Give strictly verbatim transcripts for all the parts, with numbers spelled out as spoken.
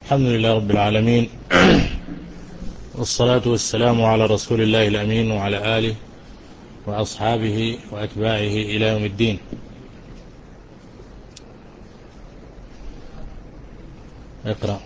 الحمد لله رب العالمين والصلاة والسلام على رسول الله الأمين وعلى آله وأصحابه وأتباعه إلى يوم الدين. اقرأ.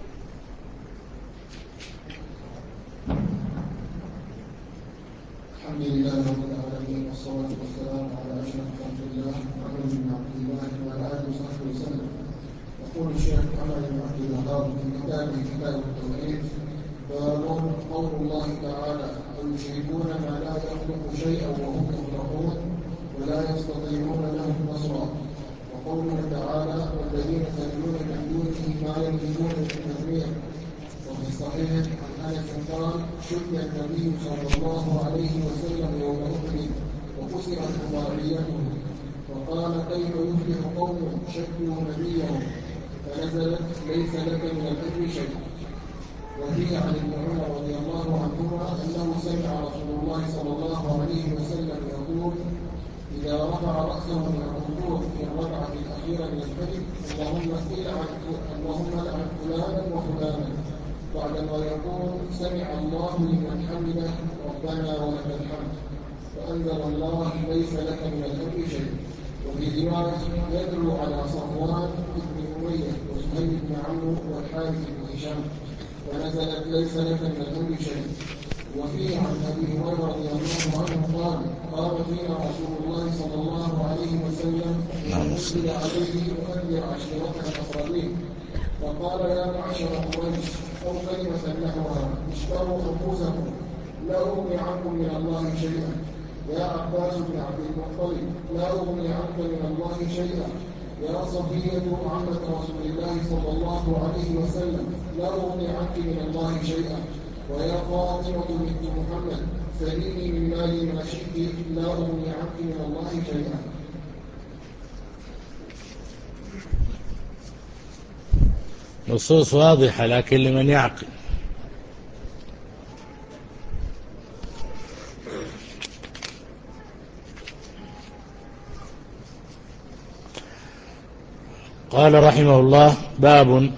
الحمد لله رب العالمين والصلاة والسلام على أشرف خلق الله محمد بن عبد الله وعلى آله وصحبه وسلم. يقول الشيخ محمد بن عبد الوهاب في كتابه كتاب التوحيد: باب قول الله تعالى: ويشركون ما لا يخلق شيئا وهم يخلقون ولا يستطيعون لهم نصرا. وقوله تعالى: والذين تدعون من دونه ما يملكون من تسمية. وفي الصحيح عن انس قال: شد النبي صلى الله عليه وسلم يوم احد وكسرت رباعيته، وقال: كيف يفلح قوم شدوا نبيهم؟ فنزلت: ليس لك من الامر شيء. وفيه عن ابن عمر رضي الله عنهما انه سمع رسول الله صلى الله عليه وسلم يقول: اذا رفع راسه من الركوع في الركعه الاخيره من الفجر: اللهم العن اللهم العن فلانا وفلانا، بعدما يقول: سمع الله لمن حمده ربنا ولك الحمد. فانزل الله: ليس لك من الامر شيء. وفي روايه: يدعو على صفوان بن اميه وسهيل بن عمرو والحارث بن هشام، ونزلت: ليس لك من الامر شيء. وفيه عن ابي هريره رضي الله عنه قال: قام فينا رسول الله صلى الله عليه وسلم فانزل عليه: وانذر عشيرتك الاقربين. فقال: يا معشر قريش، او كلمه نحوها: اشتروا انفسكم لا اغني عنكم من الله شيئا. يا عباس بن عبد المطلب، لا اغني عنك من الله شيئا. يا صفيه عمه رسول الله صلى الله عليه وسلم، لا اغني عنك من الله شيئا. ويا فاطمه بنت محمد، سليني من مالي ما شئت، لا اغني عنك من الله شيئا. نصوص واضحة لكن لمن يعقل. قال رحمه الله: باب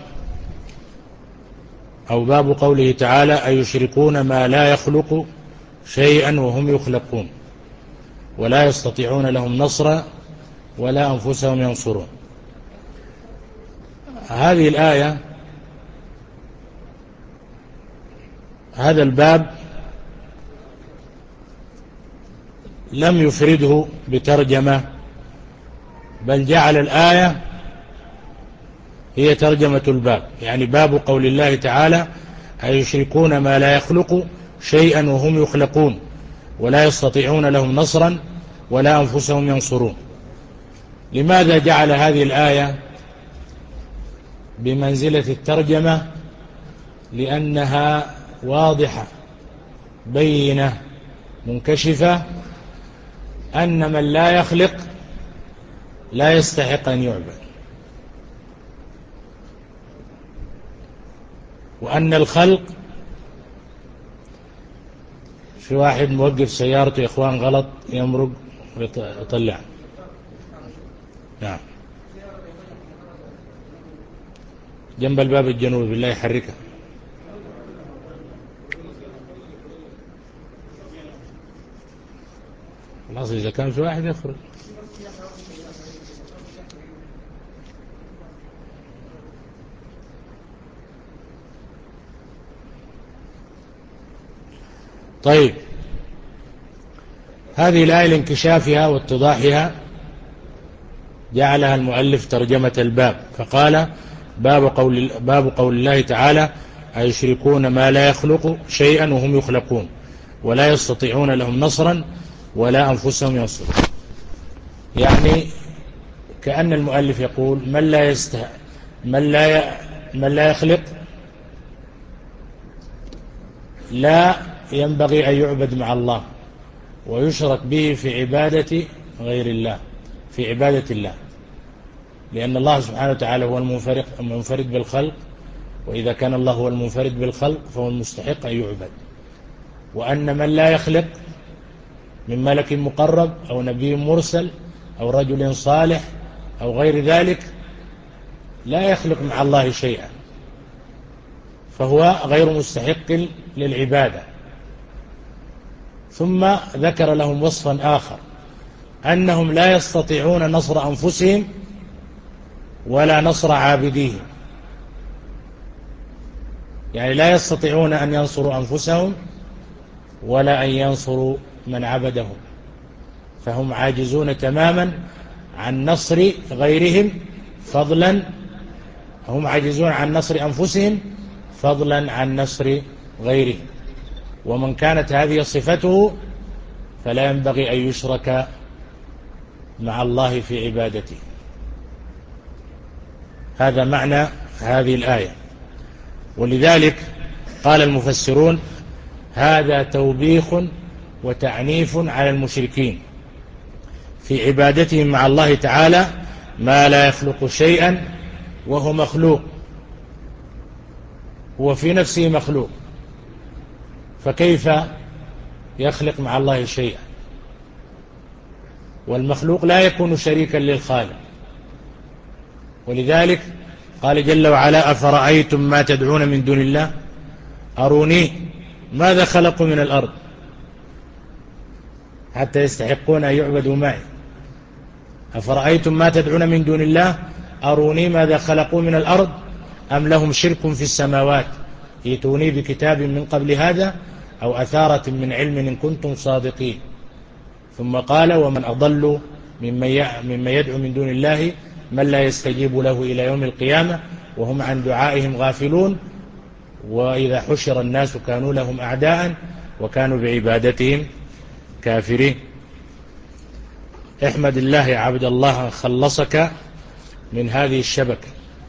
أو باب قوله تعالى: أيشركون ما لا يخلق شيئا وهم يخلقون ولا يستطيعون لهم نصرا ولا أنفسهم ينصرون. هذه الآية، هذا الباب لم يفرده بترجمة، بل جعل الآية هي ترجمة الباب، يعني باب قول الله تعالى: أيشركون ما لا يخلق شيئا وهم يخلقون ولا يستطيعون لهم نصرا ولا أنفسهم ينصرون. لماذا جعل هذه الآية بمنزلة الترجمة؟ لأنها واضحة بينة منكشفة أن من لا يخلق لا يستحق أن يعبد، وأن الخلق، في واحد موقف سيارته يا إخوان غلط يمرق ويطلع. نعم، جنب الباب الجنوبي، بالله يحركها. خلاص، إذا كان في واحد يخرج. طيب، هذه الآية لانكشافها واتضاحها جعلها المؤلف ترجمة الباب، فقال: باب قول, باب قول الله تعالى: أيشركون ما لا يخلق شيئا وهم يخلقون ولا يستطيعون لهم نصرا ولا أنفسهم ينصرون. يعني كأن المؤلف يقول: من لا يسته من لا ي... من لا يخلق لا ينبغي أن يعبد مع الله ويشرك به في عبادة غير الله، في عبادة الله، لأن الله سبحانه وتعالى هو المنفرد بالخلق، وإذا كان الله هو المنفرد بالخلق فهو المستحق أن يعبد. وأن من لا يخلق من ملك مقرب أو نبي مرسل أو رجل صالح أو غير ذلك لا يخلق مع الله شيئا، فهو غير مستحق للعبادة. ثم ذكر لهم وصفا آخر، أنهم لا يستطيعون نصر أنفسهم ولا نصر عابديهم، يعني لا يستطيعون أن ينصروا أنفسهم ولا أن ينصروا من عبدهم، فهم عاجزون تماما عن نصر غيرهم فضلا هم عاجزون عن نصر أنفسهم فضلا عن نصر غيرهم. ومن كانت هذه صفته فلا ينبغي أن يشرك مع الله في عبادته. هذا معنى هذه الآية. ولذلك قال المفسرون: هذا توبيخ وتعنيف على المشركين في عبادتهم مع الله تعالى ما لا يخلق شيئا وهو مخلوق، هو في نفسه مخلوق، فكيف يخلق مع الله شيئا؟ والمخلوق لا يكون شريكا للخالق. ولذلك قال جل وعلا: أفرأيتم ما تدعون من دون الله أروني ماذا خلقوا من الأرض حتى يستحقون أن يعبدوا معي. أفرأيتم ما تدعون من دون الله أروني ماذا خلقوا من الأرض أم لهم شرك في السماوات ائتوني بكتاب من قبل هذا أو أثارة من علم إن كنتم صادقين. ثم قال: ومن أضل ممن يدعو من دون الله من لا يستجيب له إلى يوم القيامة وهم عن دعائهم غافلون وإذا حشر الناس كانوا لهم أعداء وكانوا بعبادتهم كافرين. احمد الله يا عبد الله خلصك من هذه الشبكة،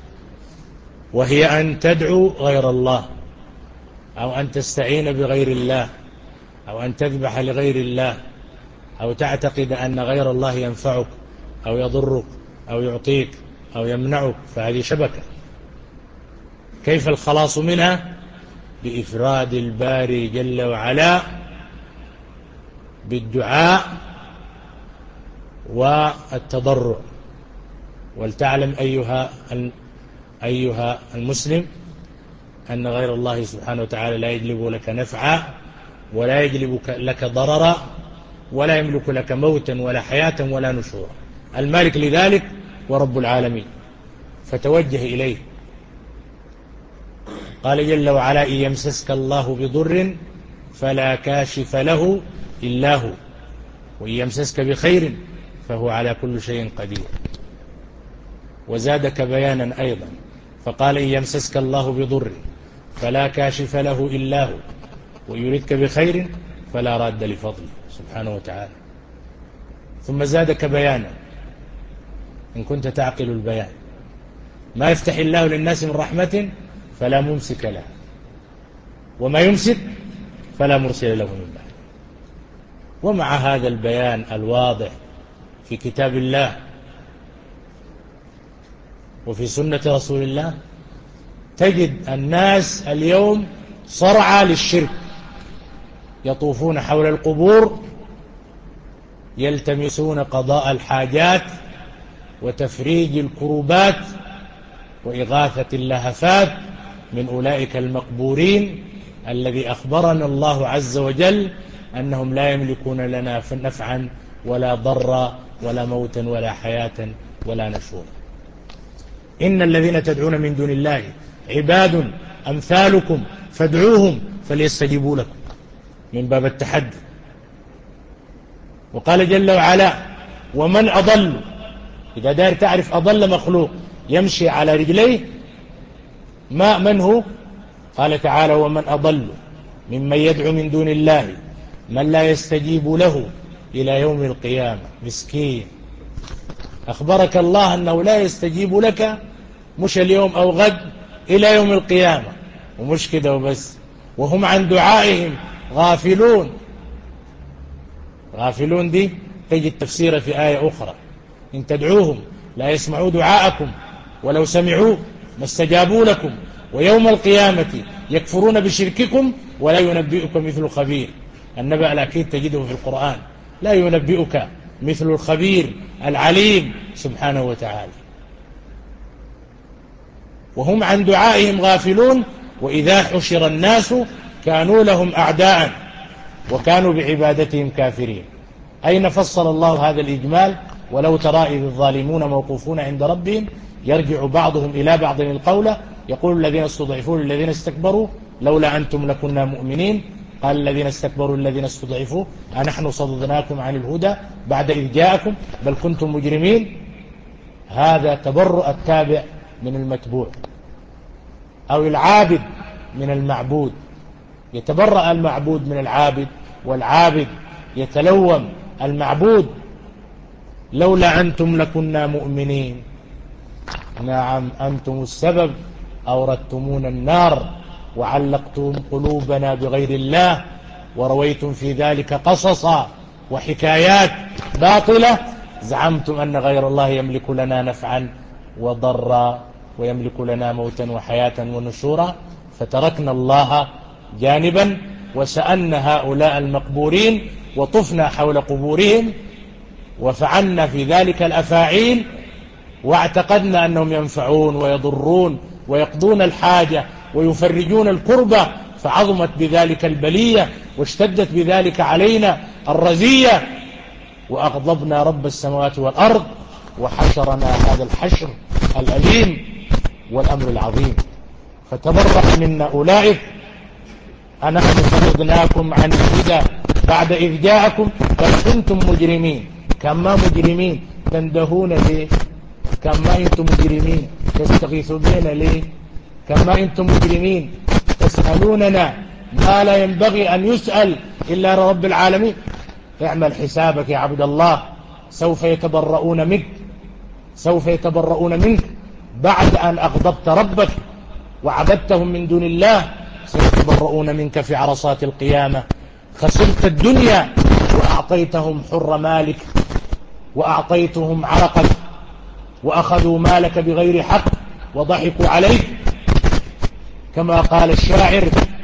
وهي أن تدعو غير الله أو أن تستعين بغير الله أو أن تذبح لغير الله أو تعتقد أن غير الله ينفعك أو يضرك أو يعطيك أو يمنعك، فهذه شبكة. كيف الخلاص منها؟ بإفراد الباري جل وعلا بالدعاء والتضرع. ولتعلم أيها أيها المسلم أن غير الله سبحانه وتعالى لا يجلب لك نفعا ولا يجلب لك ضررا ولا يملك لك موتا ولا حياة ولا نشورا. المالك لذلك ورب العالمين، فتوجه إليه. قال جل وعلا: إن يمسسك الله بضر فلا كاشف له إلا هو وإن يمسسك بخير فهو على كل شيء قدير. وزادك بيانا أيضا فقال: إن يمسسك الله بضر فلا كاشف له إلا هو وإن يردك بخير فلا راد لفضله سبحانه وتعالى. ثم زادك بيانا إن كنت تعقل البيان: ما يفتح الله للناس من رحمة فلا ممسك له وما يمسك فلا مرسل له من بعده. ومع هذا البيان الواضح في كتاب الله وفي سنة رسول الله تجد الناس اليوم صرعى للشرك، يطوفون حول القبور يلتمسون قضاء الحاجات وتفريج الكروبات وإغاثة اللهفات من أولئك المقبورين الذي أخبرنا الله عز وجل أنهم لا يملكون لنا نفعا ولا ضرا ولا موتا ولا حياة ولا نشورا. إن الذين تدعون من دون الله عباد أمثالكم فادعوهم فليستجيبوا لكم، من باب التحدي. وقال جل وعلا: ومن أضل، إذا دار تعرف أضل مخلوق يمشي على رجليه ما من هو؟ قال تعالى: ومن أضل ممن يدعو من دون الله من لا يستجيب له إلى يوم القيامة. مسكين، أخبرك الله أنه لا يستجيب لك مش اليوم أو غد، إلى يوم القيامة. ومش كده وبس، وهم عن دعائهم غافلون. غافلون دي تجد تفسير في آية أخرى: إن تدعوهم لا يسمعوا دعاءكم ولو سمعوا ما استجابوا لكم ويوم القيامة يكفرون بشرككم ولا ينبئك مثل خبير. النبأ الأكيد تجده في القرآن: لا ينبئك مثل الخبير العليم سبحانه وتعالى. وهم عن دعائهم غافلون، وإذا حشر الناس كانوا لهم أعداء وكانوا بعبادتهم كافرين. أين فصل الله هذا الإجمال؟ ولو ترى إذ الظالمون موقوفون عند ربهم يرجع بعضهم إلى بعض القول يقول الذين استضعفوا للذين استكبروا لولا أنتم لكنا مؤمنين قال الذين استكبروا الذين استضعفوا أنحن صددناكم عن الهدى بعد إذ جاءكم بل كنتم مجرمين. هذا تبرؤ التابع من المتبوع أو العابد من المعبود. يتبرأ المعبود من العابد والعابد يتلوم المعبود لولا أنتم لكنا مؤمنين. نعم أنتم السبب أوردتمونا النار وعلقتم قلوبنا بغير الله ورويتم في ذلك قصصا وحكايات باطلة زعمتم أن غير الله يملك لنا نفعا وضرا ويملك لنا موتا وحياة ونشورا فتركنا الله جانبا وسألنا هؤلاء المقبورين وطفنا حول قبورهم وفعلنا في ذلك الأفاعيل واعتقدنا أنهم ينفعون ويضرون ويقضون الحاجة ويفرجون الكربة فعظمت بذلك البلية واشتدت بذلك علينا الرزية وأغضبنا رب السماوات والأرض وحشرنا هذا الحشر الأليم والأمر العظيم. فتبرأ منا أولئك أنحن صددناكم عن الهدى بعد إذ جاءكم بل كنتم مجرمين. كما مجرمين تندهون ليه؟ كما أنتم مجرمين تستغيثون بنا ليه؟ كما أنتم مجرمين تسألوننا ما لا ينبغي أن يسأل إلا رب العالمين. اعمل حسابك يا عبد الله سوف يتبرؤون منك سوف يتبرؤون منك بعد أن أغضبت ربك وعبدتهم من دون الله سيتبرؤون منك في عرصات القيامة. خسرت الدنيا وأعطيتهم حر مالك وأعطيتهم عرقك وأخذوا مالك بغير حق وضحكوا عليك كما قال الشاعر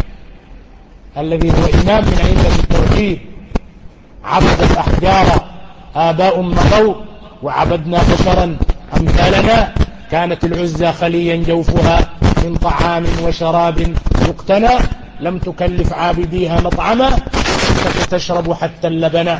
الذي هو إمام من أئمة التوحيد عبد الأحجار آباء مضوا وعبدنا بشرا أمثالنا كانت العزى خليا جوفها من طعام وشراب يقتنى لم تكلف عابديها مطعما فتشرب حتى اللبن.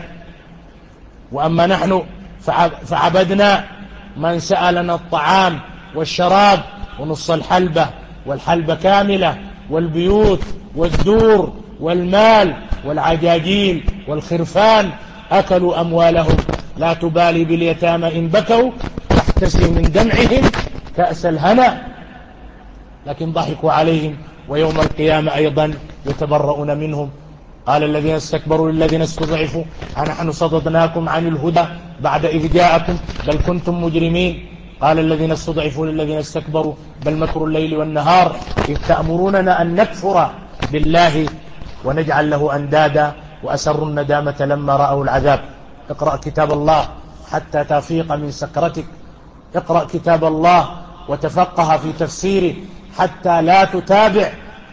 وأما نحن فعبدنا من سألنا الطعام والشراب ونص الحلبة والحلبة كاملة والبيوت والدور والمال والعجاجيل والخرفان أكلوا أموالهم لا تبالي باليتامى إن بكوا تحتسي من دمعهم كأس الهنا لكن ضحكوا عليهم ويوم القيامة أيضا يتبرؤون منهم. قال الذين استكبروا للذين استضعفوا أنحن صددناكم عن الهدى بعد إذ جاءكم بل كنتم مجرمين. قال الذين استضعفوا للذين استكبروا بل مكر الليل والنهار إذ تأمروننا أن نكفر بالله ونجعل له أندادا وأسروا الندامة لما رأوا العذاب. اقرأ كتاب الله حتى تفيق من سكرتك. اقرأ كتاب الله وتفقه في تفسيره حتى لا تتابع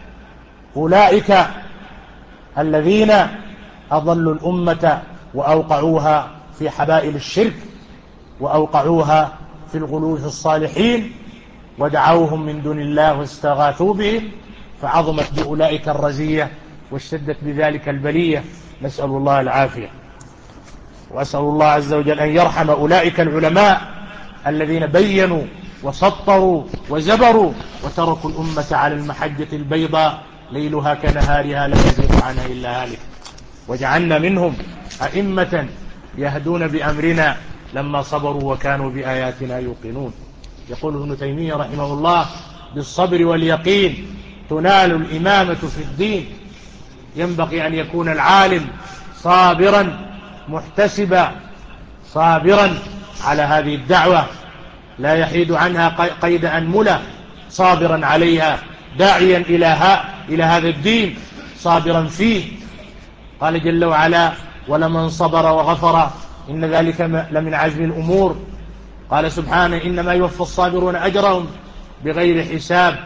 أولئك الذين أضلوا الأمة وأوقعوها في حبائل الشرك وأوقعوها في الغلو في الصالحين ودعوهم من دون الله واستغاثوا بهم فعظمت بأولئك الرزية واشتدت بذلك البلية. نسأل الله العافية وأسأل الله عز وجل أن يرحم أولئك العلماء الذين بينوا وسطروا وزبروا وتركوا الأمة على المحجة البيضاء ليلها كنهارها لا يزيغ عنها إلا هالك. وجعلنا منهم أئمة يهدون بأمرنا لما صبروا وكانوا بآياتنا يوقنون. يقول ابن تيمية رحمه الله بالصبر واليقين تنال الإمامة في الدين. ينبغي أن يكون العالم صابرا محتسبا صابرا على هذه الدعوة لا يحيد عنها قيد أنملة صابرا عليها داعيا إلى, ها إلى هذا الدين صابرا فيه. قال جل وعلا ولمن صبر وغفر إن ذلك لمن عزم الأمور. قال سبحانه إنما يوفى الصابرون أجرهم بغير حساب.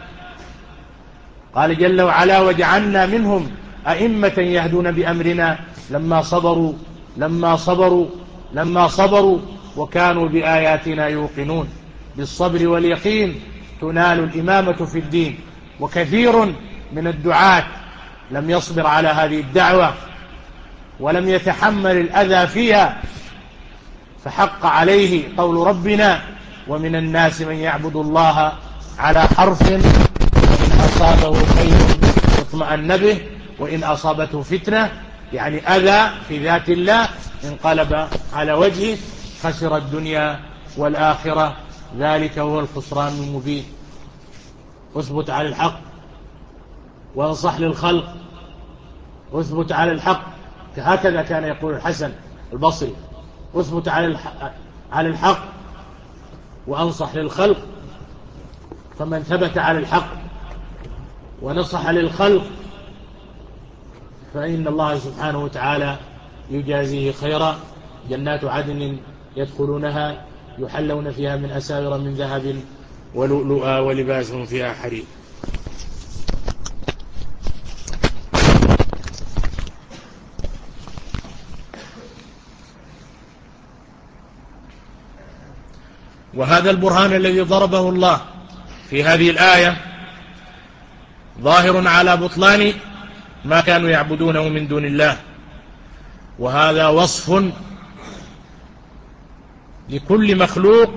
قال جل وعلا وجعلنا منهم أئمة يهدون بأمرنا لما صبروا لما صبروا لما صبروا وكانوا بآياتنا يوقنون. بالصبر واليقين تنال الإمامة في الدين. وكثير من الدعاة لم يصبر على هذه الدعوة ولم يتحمل الأذى فيها، فحق عليه قول ربنا: ومن الناس من يعبد الله على حرف إن أصابه خير اطمأن به وإن أصابته فتنة، يعني أذى في ذات الله، انقلب على وجهه، خسر الدنيا والآخرة، ذلك هو الخسران المبين. اثبت على الحق وانصح للخلق، اثبت على الحق، هكذا كان يقول الحسن البصري: اثبت على الحق وانصح للخلق. فمن ثبت على الحق ونصح للخلق فإن الله سبحانه وتعالى يجازيه خيرا، جنات عدن يدخلونها يحلون فيها من أساور من ذهب ولؤلؤا ولباسهم فيها حرير. وهذا البرهان الذي ضربه الله في هذه الآية ظاهر على بطلان ما كانوا يعبدونه من دون الله، وهذا وصف لكل مخلوق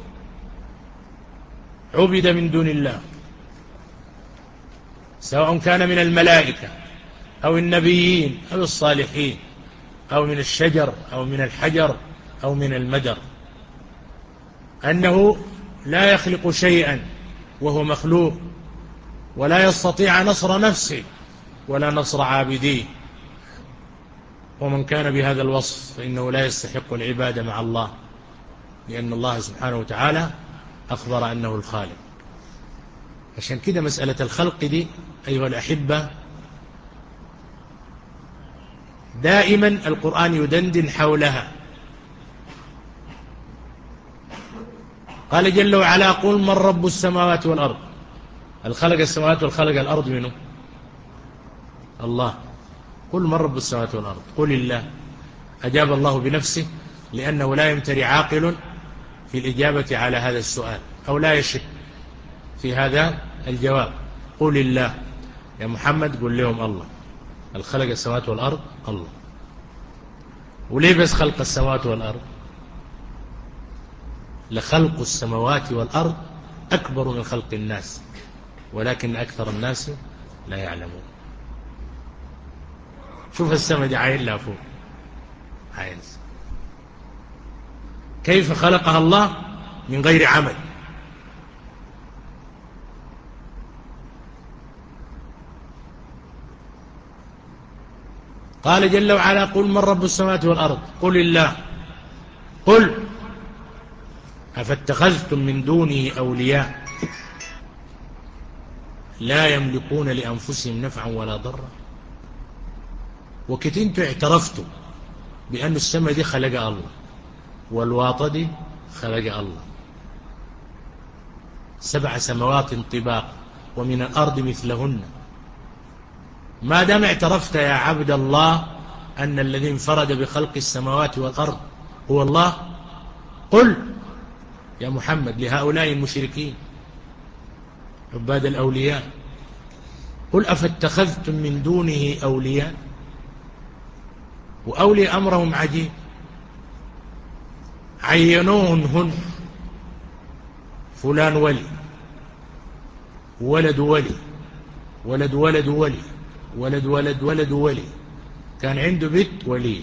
عبد من دون الله، سواء كان من الملائكة أو النبيين أو الصالحين أو من الشجر أو من الحجر أو من المدر، أنه لا يخلق شيئا وهو مخلوق، ولا يستطيع نصر نفسه ولا نصر عابديه. ومن كان بهذا الوصف فإنه لا يستحق العبادة مع الله، لأن الله سبحانه وتعالى أخبر أنه الخالق. عشان كده مسألة الخلق دي أيها الأحبة دائما القرآن يدندن حولها. قال جل وعلا: قل من رب السماوات والأرض. الخلق السماوات والخلق الأرض منه الله. قل من رب السماوات والأرض؟ قل الله. أجاب الله بنفسه، لأنه لا يمتري عاقل في الإجابة على هذا السؤال، أو لا يشك في هذا الجواب. قل الله يا محمد، قل لهم الله الخلق السماوات والأرض الله. وليه بس خلق السماوات والأرض؟ لخلق السماوات والأرض أكبر من خلق الناس، ولكن أكثر الناس لا يعلمون. شوف السماء دي عين لا فوق عين، كيف خلقها الله من غير عمل. قال جل وعلا: قل من رب السماوات والأرض؟ قل الله. قل أفاتخذتم من دونه أولياء لا يملكون لأنفسهم نفعا ولا ضرا. وكنت انتوا اعترفتوا بأن السماء دي خلقها الله، والواطة دي خلقها الله، سبع سماوات طباق ومن الأرض مثلهن. ما دام اعترفت يا عبد الله أن الذي انفرد بخلق السماوات والأرض هو الله، قل يا محمد لهؤلاء المشركين عباد الأولياء: قل أفاتخذتم من دونه أولياء. وأولي أمرهم عجيب، عينوهن هن فلان ولي، ولد ولي، ولد ولد ولي، ولد ولد ولد ولي، كان عنده بيت ولي.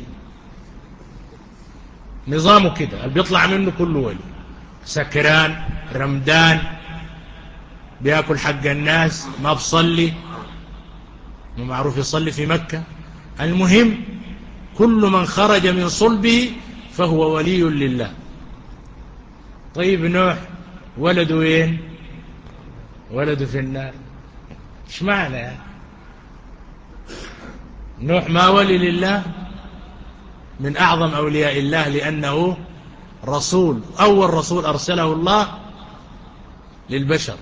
نظامه كده، اللي بيطلع منه كله ولي، سكران رمدان بياكل حق الناس، ما بصلي، ما معروف يصلي في مكة. المهم كل من خرج من صلبه فهو ولي لله. طيب نوح ولده وين؟ ولده في النار. ايش معنى يعني؟ نوح ما ولي لله؟ من أعظم أولياء الله، لأنه رسول، أول رسول أرسله الله للبشر.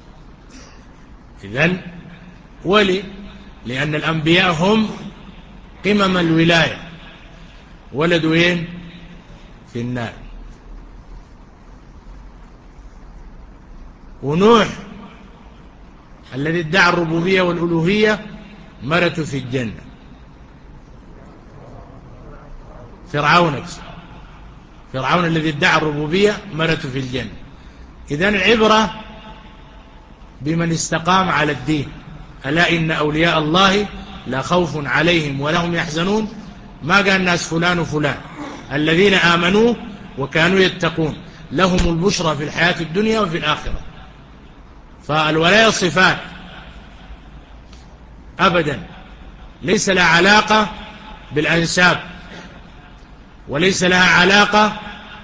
إذن ولي، لأن الأنبياء هم قمم الولاية. ولد وين؟ في النار. ونوح الذي ادعى الربوبية والألوهية مرته في الجنة. فرعون فرعون الذي ادعى الربوبية مرته في الجنة. إذن العبرة بمن استقام على الدين. ألا إن أولياء الله لا خوف عليهم ولا هم يحزنون. ما قال الناس فلان وفلان، الذين آمنوا وكانوا يتقون لهم البشرى في الحياة الدنيا وفي الآخرة. فالولاية صفات أبدا، ليس لها علاقة بالأنساب، وليس لها علاقة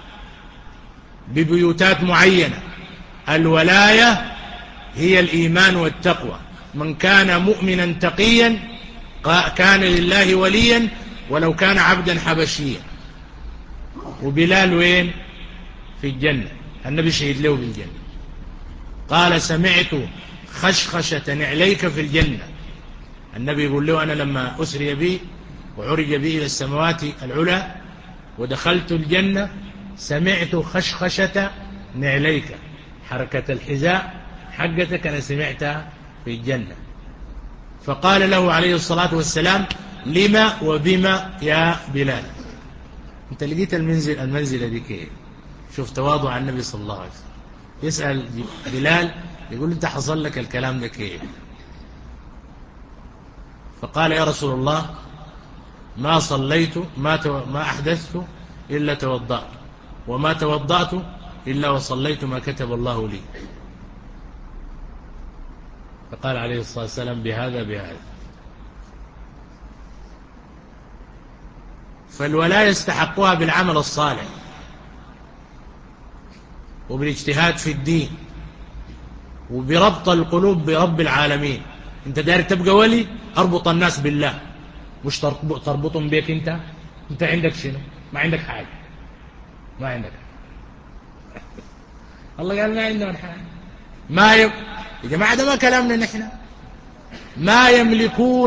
ببيوتات معينة. الولاية هي الإيمان والتقوى. من كان مؤمنا تقيا كان لله وليا ولو كان عبدا حبشيا. وبلال وين؟ في الجنة، النبي شهد له بالجنة. قال سمعت خشخشة نعليك في الجنة. النبي يقول له أنا لما أسري بي وعرج بي إلى السماوات العلى ودخلت الجنة سمعت خشخشة نعليك، حركة الحذاء حقتك أنا سمعتها في الجنة. فقال له عليه الصلاة والسلام لما وبما يا بلال؟ انت لقيت المنزل المنزلة دي كيف؟ شوف تواضع النبي صلى الله عليه وسلم. يسأل بلال يقول انت حصل لك الكلام ده كيف؟ فقال يا رسول الله ما صليت ما, تو... ما أحدثت إلا توضأت، وما توضأت إلا وصليت ما كتب الله لي. فقال عليه الصلاة والسلام بهذا بهذا. فالولاية يستحقها بالعمل الصالح وبالاجتهاد في الدين وبربط القلوب برب العالمين. انت داير تبقى ولي، اربط الناس بالله، مش تربطهم بيك انت. انت عندك شنو؟ ما عندك حاجة، ما عندك حاجة. الله قال ما عندنا حاجة. ما يب... يا جماعة ده ما كلامنا نحن. ما يملكون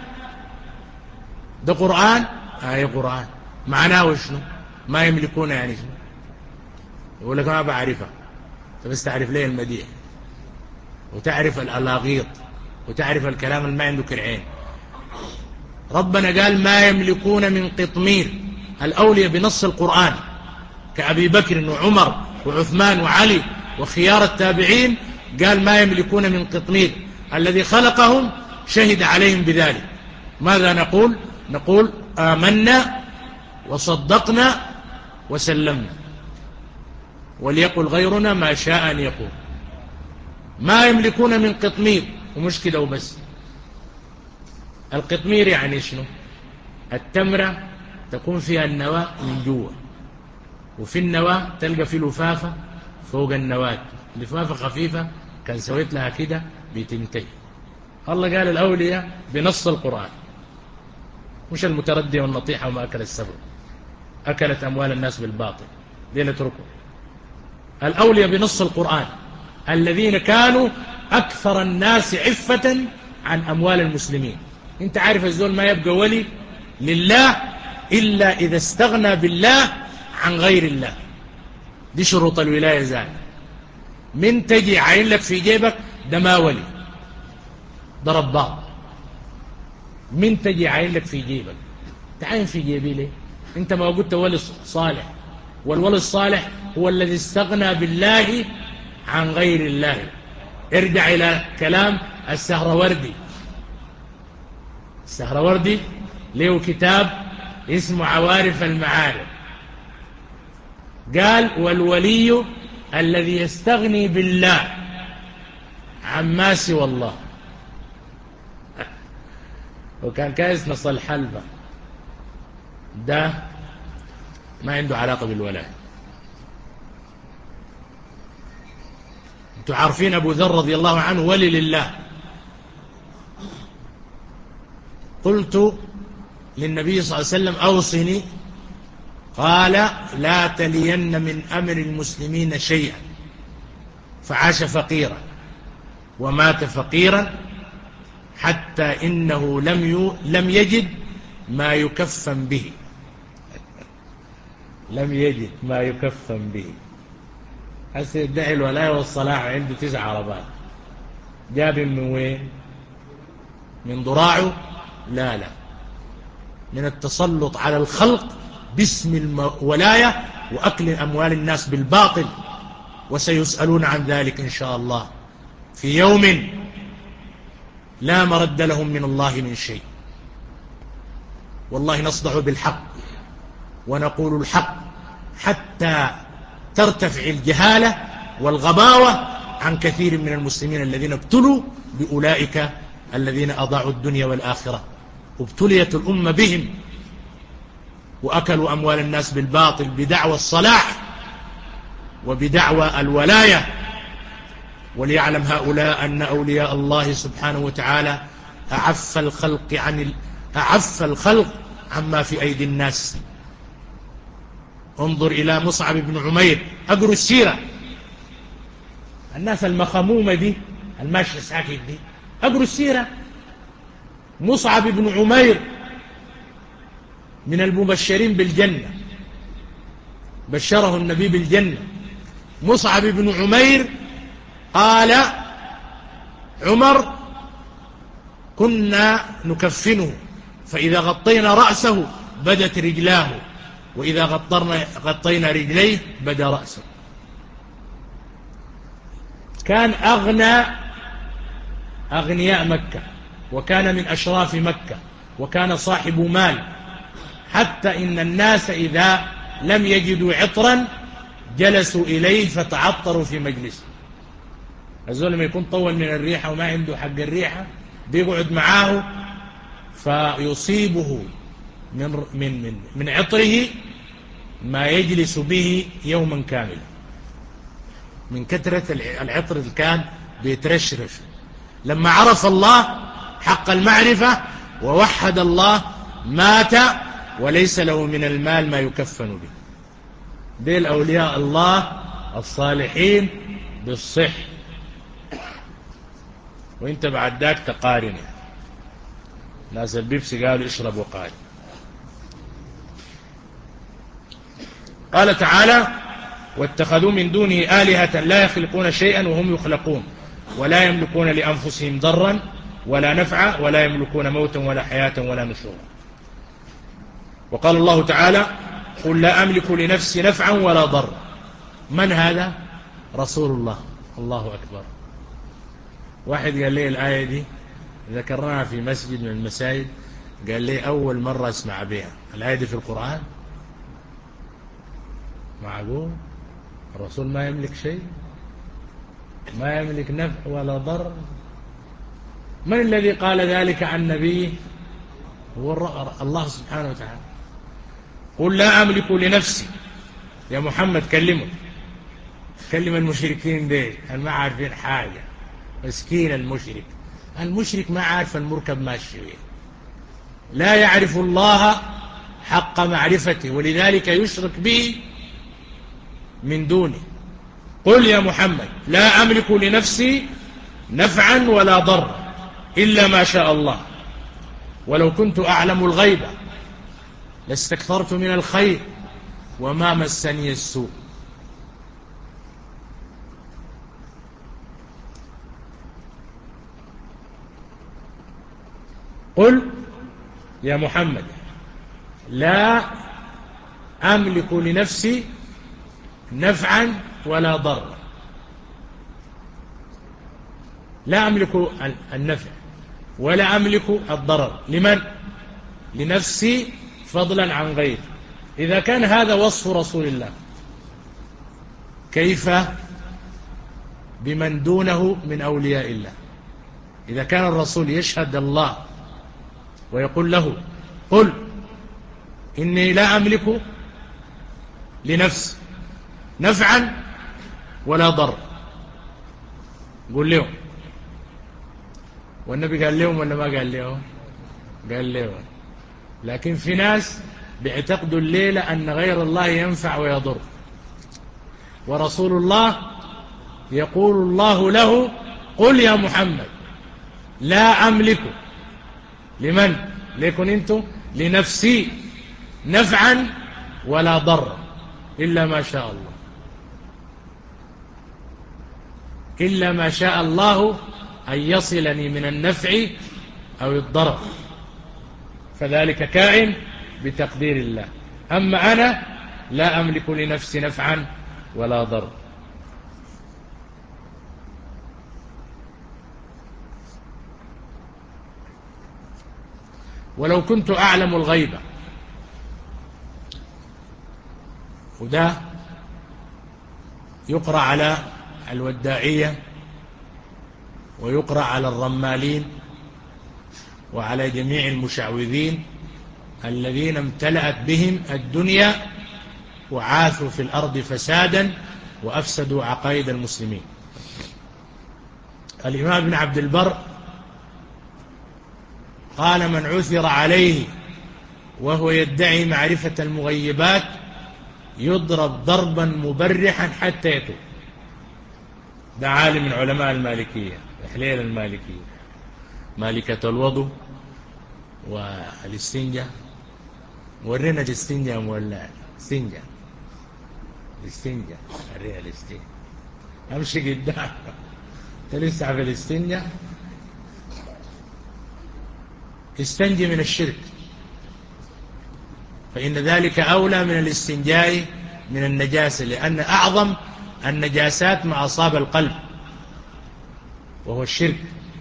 ده قرآن. آية قرآن معناه وشنو؟ ما يملكون يعني شنو؟ يقول لك ما بعرفها. بس تعرف ليه المديح وتعرف الألاغيط وتعرف الكلام اللي ما عنده كرعين. ربنا قال ما يملكون من قطمير. الأولياء بنص القرآن كأبي بكر وعمر وعثمان وعلي وخيار التابعين قال ما يملكون من قطمير. الذي خلقهم شهد عليهم بذلك. ماذا نقول؟ نقول آمنا وصدقنا وسلمنا، وليقل غيرنا ما شاء أن يقول. ما يملكون من قطمير. ومش كده وبس. القطمير يعني شنو؟ التمرة تكون فيها النواة من جوا، وفي النواة تلقى في لفافة فوق النواة، لفافة خفيفة كان سويت لها كده بتنتهي. الله قال الأولياء بنص القرآن، مش المتردي والنطيحة وما أكل السبع أكلت أموال الناس بالباطل. دي نتركه. الأولياء بنص القرآن الذين كانوا أكثر الناس عفة عن أموال المسلمين. انت عارف الزول ما يبقى ولي لله إلا إذا استغنى بالله عن غير الله. دي شروط الولاية زال. من تجي عين لك في جيبك ده ما ولي، ده رباط. من تجي عين لك في جيبك تعين في جيبي ليه؟ انت ما قلت ولي صالح، والولي الصالح هو الذي استغنى بالله عن غير الله. ارجع إلى كلام السهروردي. السهروردي له كتاب اسمه عوارف المعارف. قال والولي الذي يستغني بالله عما سوى الله. وكان كايس نص الحلبة ده ما عنده علاقة بالولاء. انتوا عارفين أبو ذر رضي الله عنه ولي لله. قلت للنبي صلى الله عليه وسلم أوصني، قال لا تلين من أمر المسلمين شيئا. فعاش فقيرا ومات فقيرا حتى إنه لم لم يجد ما يكفن به. لم يجد ما يكفن به. هسه يدعي الولاية والصلاح عنده تسع عربات جاب من وين؟ من ضراعه؟ لا لا، من التسلط على الخلق باسم الولاية وأكل أموال الناس بالباطل، وسيسألون عن ذلك إن شاء الله في يوم لا مرد لهم من الله من شيء. والله نصدع بالحق ونقول الحق حتى ترتفع الجهالة والغباوة عن كثير من المسلمين الذين ابتلوا بأولئك الذين أضاعوا الدنيا والآخرة. ابتليت الأمة بهم وأكلوا أموال الناس بالباطل بدعوى الصلاح وبدعوى الولاية. وليعلم هؤلاء أن أولياء الله سبحانه وتعالى أعف الخلق عن ال... أعف الخلق عما في أيدي الناس. انظر إلى مصعب بن عمير، أقروا السيرة، الناس المخمومة دي الماشية ساكت دي، أقروا السيرة. مصعب بن عمير من المبشرين بالجنة، بشره النبي بالجنة. مصعب بن عمير قال عمر: كنا نكفنه فإذا غطينا رأسه بدت رجلاه، وإذا غطرنا غطينا رجليه بدا رأسه. كان أغنى أغنياء مكة، وكان من أشراف مكة، وكان صاحب مال، حتى إن الناس إذا لم يجدوا عطرا جلسوا إليه فتعطروا في مجلسه. الزول لما يكون طول من الريحة وما عنده حق الريحة بيقعد معاه فيصيبه من, من, من, من عطره ما يجلس به يوما كاملا من كثرة العطر اللي كان بيترشرش. لما عرف الله حق المعرفة ووحد الله مات وليس له من المال ما يكفن به. ديل أولياء الله الصالحين بالصح، وانت بعد ذاك تقارن. ناس البيبسي قالوا اشرب وقارن. قال تعالى: واتخذوا من دونه آلهة لا يخلقون شيئا وهم يخلقون ولا يملكون لأنفسهم ضرا ولا نفعا ولا يملكون موتا ولا حياة ولا نشورا. وقال الله تعالى: قل لا أملك لنفسي نفعا ولا ضرا. من هذا؟ رسول الله. الله أكبر. واحد قال لي الآية دي ذكرناها في مسجد من المساجد، قال لي أول مرة أسمع بها. الآية دي في القرآن؟ معقول الرسول ما يملك شيء؟ ما يملك نفع ولا ضر؟ من الذي قال ذلك عن نبيه؟ هو الله سبحانه وتعالى. قل لا أملك لنفسي. يا محمد كلمه، كلم المشركين دي ما عارفين حاجة. مسكين المشرك، المشرك ما عارف المركب ماشي، لا يعرف الله حق معرفته، ولذلك يشرك به من دونه. قل يا محمد لا أملك لنفسي نفعا ولا ضرا إلا ما شاء الله، ولو كنت أعلم الغيب لاستكثرت من الخير وما مسني السوء. قل يا محمد لا أملك لنفسي نفعا ولا ضرا. لا أملك النفع ولا أملك الضرر. لمن؟ لنفسي فضلا عن غيري. إذا كان هذا وصف رسول الله، كيف بمن دونه من أولياء الله؟ إذا كان الرسول يشهد الله ويقول له قل إني لا أملك لنفسي نفعا ولا ضر، قل لهم. والنبي قال لهم ولا ما قال لهم؟ قال لهم. لكن في ناس بيعتقدوا الليلة أن غير الله ينفع ويضر، ورسول الله يقول الله له قل يا محمد لا أملك. لمن؟ ليكن أنتم لنفسي نفعا ولا ضر إلا ما شاء الله، إلا ما شاء الله أن يصلني من النفع أو الضرر، فذلك كائن بتقدير الله. أما أنا لا أملك لنفسي نفعا ولا ضر. ولو كنت أعلم الغيب، وده يقرأ على الوداعية ويقرأ على الرمالين وعلى جميع المشعوذين الذين امتلأت بهم الدنيا وعاثوا في الأرض فسادا وأفسدوا عقائد المسلمين. الإمام ابن عبد البر قال: من عثر عليه وهو يدعي معرفة المغيبات يضرب ضربا مبرحا حتى يتوب. ده عالم من علماء المالكية، إحليل المالكية، مالكة الوضوء والاستنجاء. ورينا الاستنجاء ولا استنجاء الاستنجاء ورينا الاستنجاء. امشي قدام تلسع في الاستنجاء. استنجي من الشرك، فإن ذلك أولى من الاستنجاء من النجاسة، لأن أعظم النجاسات ما أصاب القلب وهو الشرك.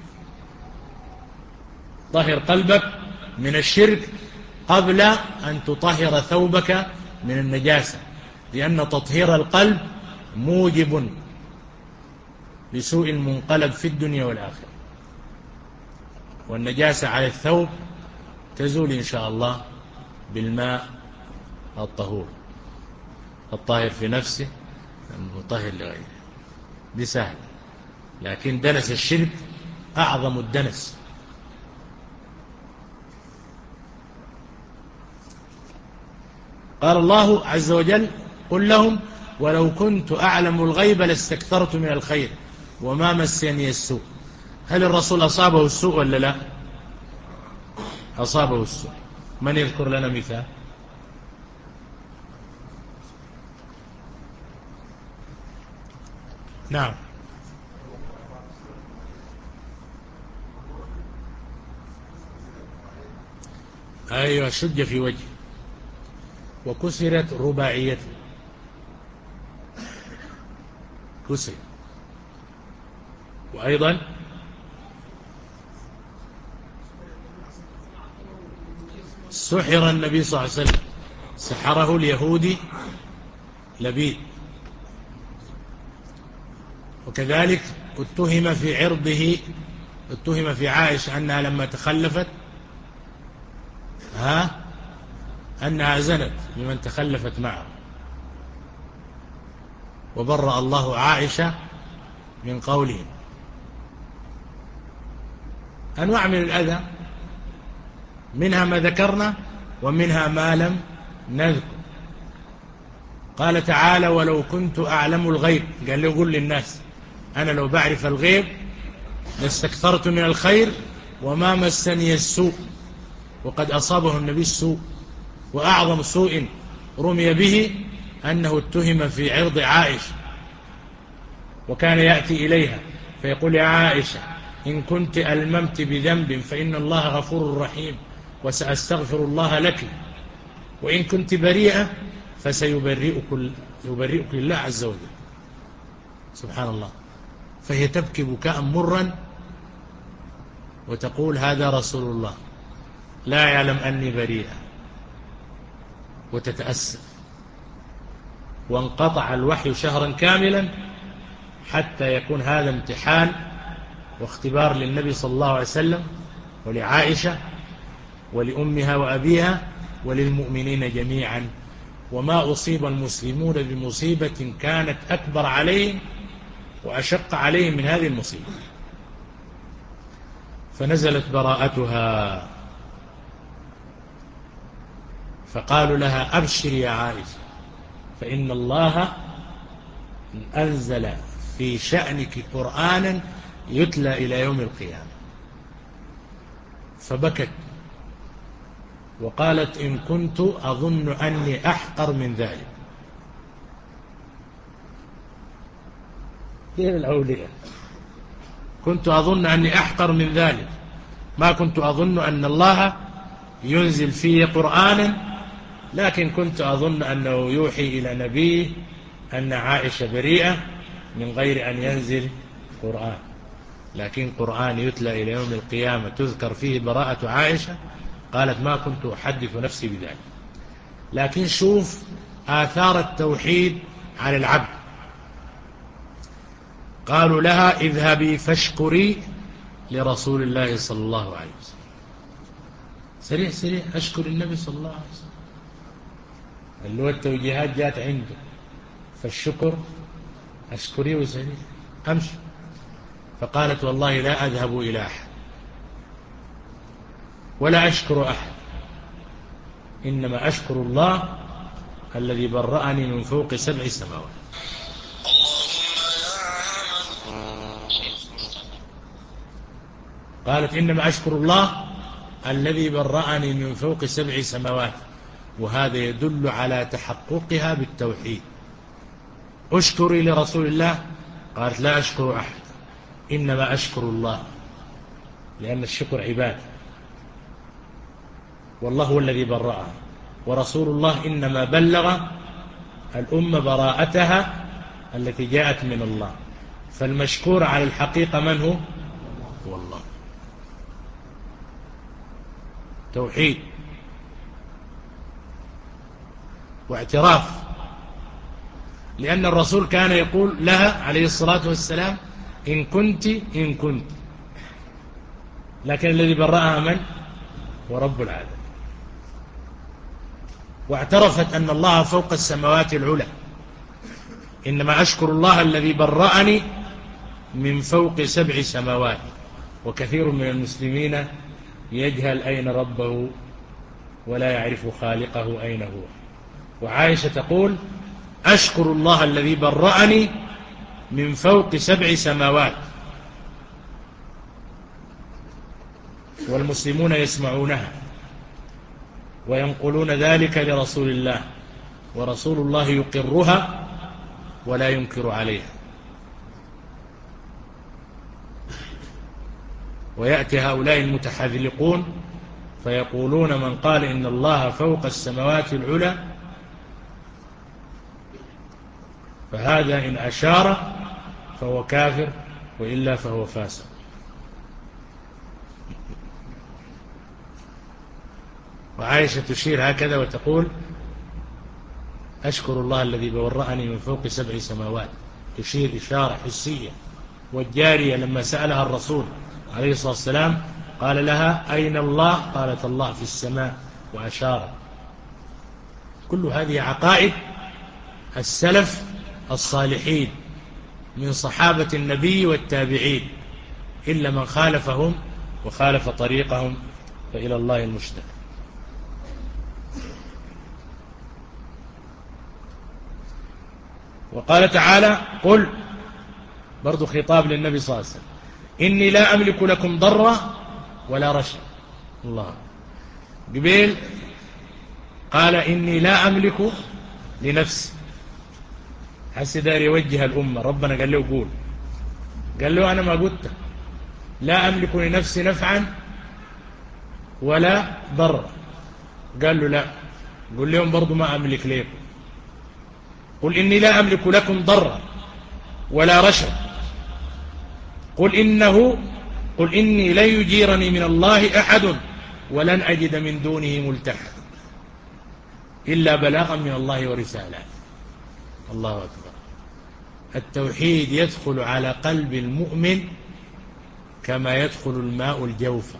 طهر قلبك من الشرك قبل أن تطهر ثوبك من النجاسة، لأن تطهير القلب موجب لسوء المنقلب في الدنيا والآخرة. والنجاسة على الثوب تزول إن شاء الله بالماء الطهور، الطاهر في نفسه المطهر لغيره، بسهل. لكن دنس الشرك أعظم الدنس. قال الله عز وجل: قل لهم ولو كنت أعلم الغيب لاستكثرت من الخير وما مسني السوء. هل الرسول أصابه السوء ولا لا؟ أصابه السوء. من يذكر لنا مثال؟ نعم. أيوة، شج في وجهه وكسرت رباعيته، كسر. وأيضا سحر النبي صلى الله عليه وسلم، سحره اليهودي لبيد. وكذلك اتهم في عرضه، اتهم في عائشة أنها لما تخلفت ها أنها زنت بمن تخلفت معه، وبرأ الله عائشة من قولهم. أنواع من الأذى، منها ما ذكرنا ومنها ما لم نذكر. قال تعالى: ولو كنت أعلم الغيب، قال له قل للناس أنا لو بعرف الغيب لاستكثرت من الخير وما مسني السوء. وقد أصابه النبي السوء، وأعظم سوء رمي به أنه اتهم في عرض عائشة، وكان يأتي إليها فيقول: يا عائشة إن كنت ألممت بذنب فإن الله غفور رحيم وسأستغفر الله لك، وإن كنت بريئة فسيبرئك يبرئك الله عز وجل. سبحان الله. فهي تبكي بكاء مرا وتقول: هذا رسول الله لا يعلم أني بريئة، وتتأسف. وانقطع الوحي شهرا كاملا حتى يكون هذا امتحان واختبار للنبي صلى الله عليه وسلم ولعائشة ولأمها وأبيها وللمؤمنين جميعا. وما أصيب المسلمون بمصيبة كانت أكبر عليهم وأشق عليهم من هذه المصيبة. فنزلت براءتها، فقالوا لها: أبشر يا عائشة فإن الله أنزل في شأنك قرآنا يتلى إلى يوم القيامة. فبكت وقالت: إن كنت أظن أني أحقر من ذلك. غير الأولياء كنت أظن أني أحقر من ذلك، ما كنت أظن أن الله ينزل فيه قرآنا، لكن كنت أظن أنه يوحي إلى نبيه أن عائشة بريئة من غير أن ينزل قرآن، لكن قرآن يتلى إلى يوم القيامة تذكر فيه براءة عائشة. قالت ما كنت أحدث نفسي بذلك. لكن شوف آثار التوحيد على العبد. قالوا لها اذهبي فاشكري لرسول الله صلى الله عليه وسلم. سريع سريع أشكر النبي صلى الله عليه وسلم، اللي هو التوجيهات جات عنده، فالشكر أشكري وسريع أمشي. فقالت والله لا أذهب إلى أحد ولا أشكر أحد، إنما أشكر الله الذي برأني من فوق سبع سماوات. قالت إنما أشكر الله الذي برأني من فوق سبع سماوات، وهذا يدل على تحققها بالتوحيد. أشكري لرسول الله، قالت لا أشكر أحد إنما أشكر الله، لأن الشكر عبادة، والله هو الذي برأها، ورسول الله إنما بلغ الأمة براءتها التي جاءت من الله، فالمشكور على الحقيقة من هو؟ هو الله. توحيد واعتراف، لأن الرسول كان يقول لها عليه الصلاة والسلام إن كنت إن كنت، لكن الذي برأها من؟ ورب العالمين. واعترفت أن الله فوق السماوات العلى، إنما أشكر الله الذي برأني من فوق سبع سماوات. وكثير من المسلمين يجهل أين ربه ولا يعرف خالقه أين هو. وعائشة تقول أشكر الله الذي برأني من فوق سبع سماوات، والمسلمون يسمعونها وينقلون ذلك لرسول الله، ورسول الله يقرها ولا ينكر عليها. ويأتي هؤلاء المتحذلقون فيقولون من قال إن الله فوق السماوات العلى فهذا إن أشار فهو كافر وإلا فهو فاسق. وعائشة تشير هكذا وتقول أشكر الله الذي برأني من فوق سبع سماوات، تشير إشارة حسية. والجارية لما سألها الرسول عليه الصلاة والسلام قال لها أين الله؟ قالت الله في السماء وأشارت. كل هذه عقائد السلف الصالحين من صحابة النبي والتابعين، إلا من خالفهم وخالف طريقهم فإلى الله المشتكى. وقال تعالى قل، برضو خطاب للنبي صلى الله عليه وسلم، إني لا أملك لكم ضرا ولا رشدا. الله قبيل قال إني لا أملك لنفسي، حس دار يوجه الأمة. ربنا قال له قول، قال له أنا ما قلت لا أملك لنفسي نفعا ولا ضرا، قال له لا، قل لهم برضو ما أملك لكم. قل إني لا أملك لكم ضرا ولا رشدا، قل إنه قل إني لن يجيرني من الله أحد ولن أجد من دونه ملتحدا إلا بلاغا من الله ورسالاته. الله أكبر. التوحيد يدخل على قلب المؤمن كما يدخل الماء الجوف،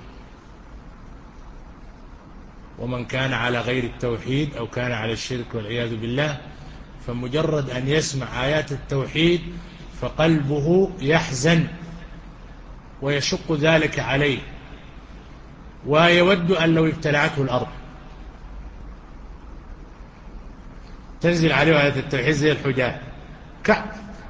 ومن كان على غير التوحيد أو كان على الشرك والعياذ بالله فمجرد أن يسمع آيات التوحيد فقلبه يحزن ويشق ذلك عليه، ويود أن لو ابتلعته الأرض تنزل عليه آيات التوحيد زي الحجاج كعب.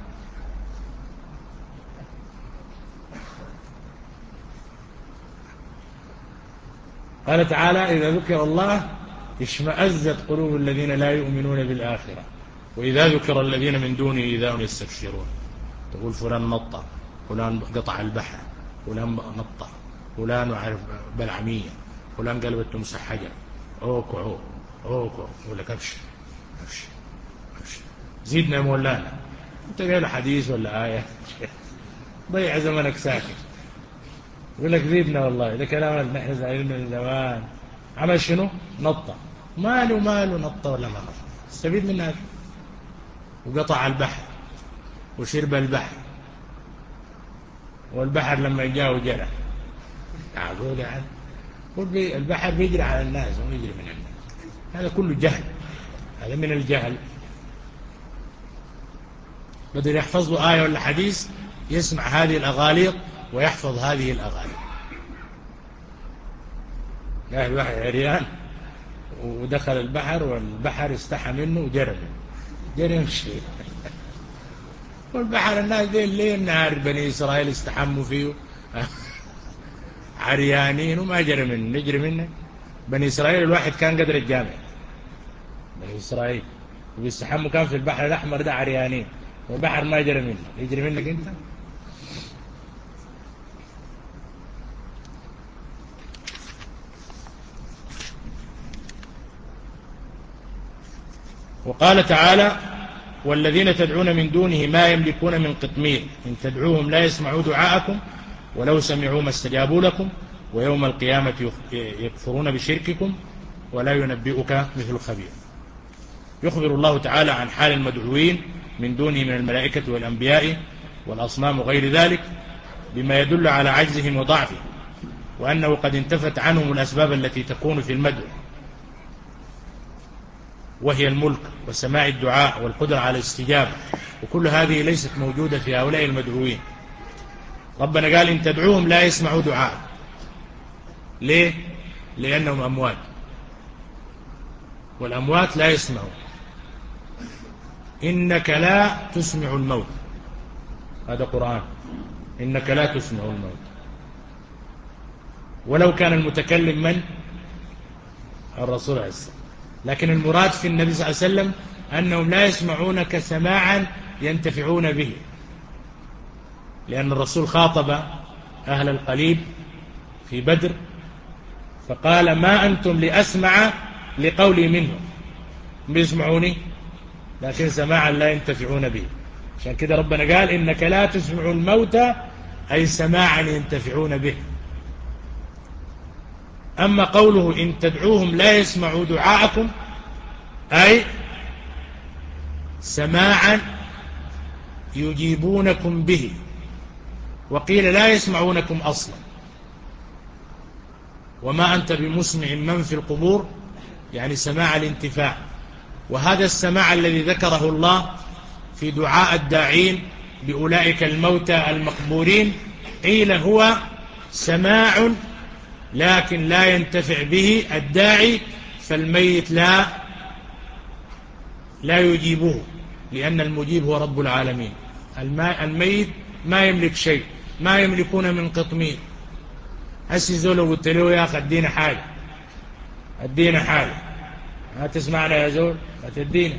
قال تعالى إذا ذكر الله اشمأزت قلوب الذين لا يؤمنون بالآخرة وإذا ذكر الذين من دونه إذا هم يستبشرون. تقول فلان نطع، فلان قطع البحر، فلان نطة، فلان وعرف بلعمية، فلان قلبت تمسح حجر، عوك عوك عوك، ولا كبش كبش كبش. زيدنا يا مولانا، انت قايل حديث ولا آية؟ ضيع زمنك ساكت. يقول لك زيدنا، والله ده كلام نحن زعلنا من زمان. عمل شنو؟ نطة. ماله ماله نطة ولا ما نطة، استفيد من هذا. وقطع البحر وشرب البحر، والبحر لما جاء وجرى. أقول يعني البحر بيجري على الناس وما يجري من الناس. هذا كله جهل، هذا من الجهل. بدل يحفظ له آية ولا حديث يسمع هذه الأغاليط ويحفظ هذه الأغاليط. قال واحد عريان ودخل البحر والبحر استحى منه وجرى منه، جرى يمشي. والبحر الناس دي ليه النهار بني إسرائيل استحموا فيه عريانين وما جرى منه، نجري منك. بني إسرائيل الواحد كان قدر الجامع، بني إسرائيل وبيستحموا كان في البحر الأحمر ده عريانين، والبحر ما جرى منه، يجري منك أنت. وقال تعالى: والذين تدعون من دونه ما يملكون من قطمير إن تدعوهم لا يسمعوا دعاءكم ولو سمعوا ما استجابوا لكم ويوم القيامة يكفرون بشرككم ولا ينبئك مثل خبير. يخبر الله تعالى عن حال المدعوين من دونه من الملائكة والأنبياء والأصنام وغير ذلك بما يدل على عجزهم وضعفهم، وأنه قد انتفت عنهم الأسباب التي تكون في المدعو، وهي الملك وسماع الدعاء والقدرة على الاستجابة، وكل هذه ليست موجودة في هؤلاء المدعوين. ربنا قال: إن تدعوهم لا يسمعوا دعاء. ليه؟ لأنهم أموات، والأموات لا يسمعون. إنك لا تسمع الموت، هذا قرآن، إنك لا تسمع الموت. ولو كان المتكلم من؟ الرسول عليه السلام. لكن المراد في النبي صلى الله عليه وسلم أنهم لا يسمعونك سماعا ينتفعون به، لأن الرسول خاطب أهل القليب في بدر فقال: ما أنتم لأسمع لقولي منهم، بيسمعوني لكن سماعا لا ينتفعون به. عشان كده ربنا قال: إنك لا تسمع الموتى، أي سماعا ينتفعون به. أما قوله إن تدعوهم لا يسمعوا دعاءكم، أي سماعا يجيبونكم به. وقيل لا يسمعونكم أصلا. وما أنت بمسمع من في القبور، يعني سماع الانتفاع. وهذا السماع الذي ذكره الله في دعاء الداعين بأولئك الموتى المقبورين قيل هو سماع لكن لا ينتفع به الداعي، فالميت لا لا يجيبه، لأن المجيب هو رب العالمين. الميت ما يملك شيء، ما يملكون من قطمير. هسي زول قلت له: يا أخي ادينا حاجة، ادينا حاجة، ما تسمعنا يا زول، ما تدينا.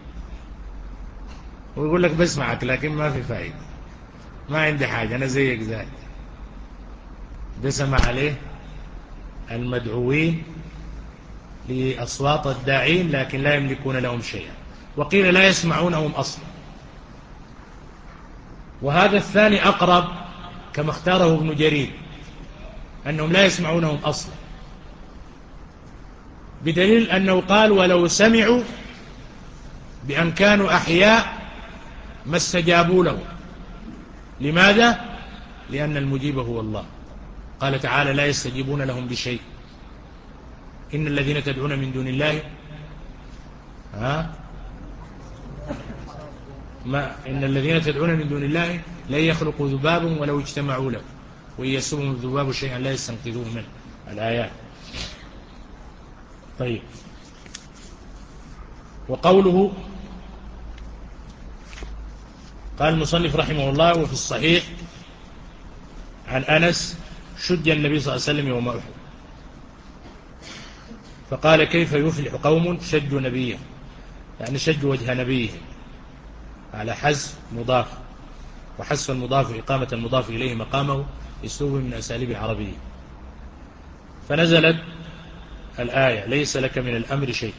ويقول لك بسمعك لكن ما في فائدة، ما عندي حاجة، أنا زيك زي. ده سمع عليه المدعوين لأصوات الداعين لكن لا يملكون لهم شيئا. وقيل لا يسمعونهم أصلا. وهذا الثاني أقرب كما اختاره ابن جرير، أنهم لا يسمعونهم أصلا، بدليل أنه قال: ولو سمعوا بأن كانوا أحياء ما استجابوا له. لماذا؟ لأن المجيب هو الله. قال تعالى: لا يستجيبون لهم بشيء. إن الذين تدعون من دون الله ها ما إن الذين تدعون من دون الله لن يخلقوا ذبابا ولو اجتمعوا له وإن يسلبهم الذباب شيئا لا يستنقذوه منه. الآيات. طيب. وقوله قال المصنف رحمه الله: وفي الصحيح عن أنس: شج النبي صلى الله عليه وسلم يوم أحد فقال: كيف يفلح قوم شجوا نبيه، يعني شجوا وجه نبيه على حذف مضاف، وحذف المضاف إقامة المضاف إليه مقامه أسلوب من أساليب العربية. فنزلت الآية ليس لك من الأمر شيء.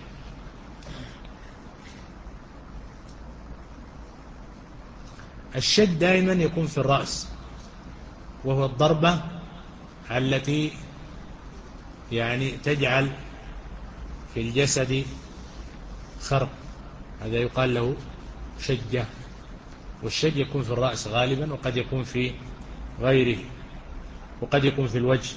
الشد دائما يكون في الرأس، وهو الضربة التي يعني تجعل في الجسد خرق، هذا يقال له شجة. والشج يكون في الرأس غالبا، وقد يكون في غيره، وقد يكون في الوجه.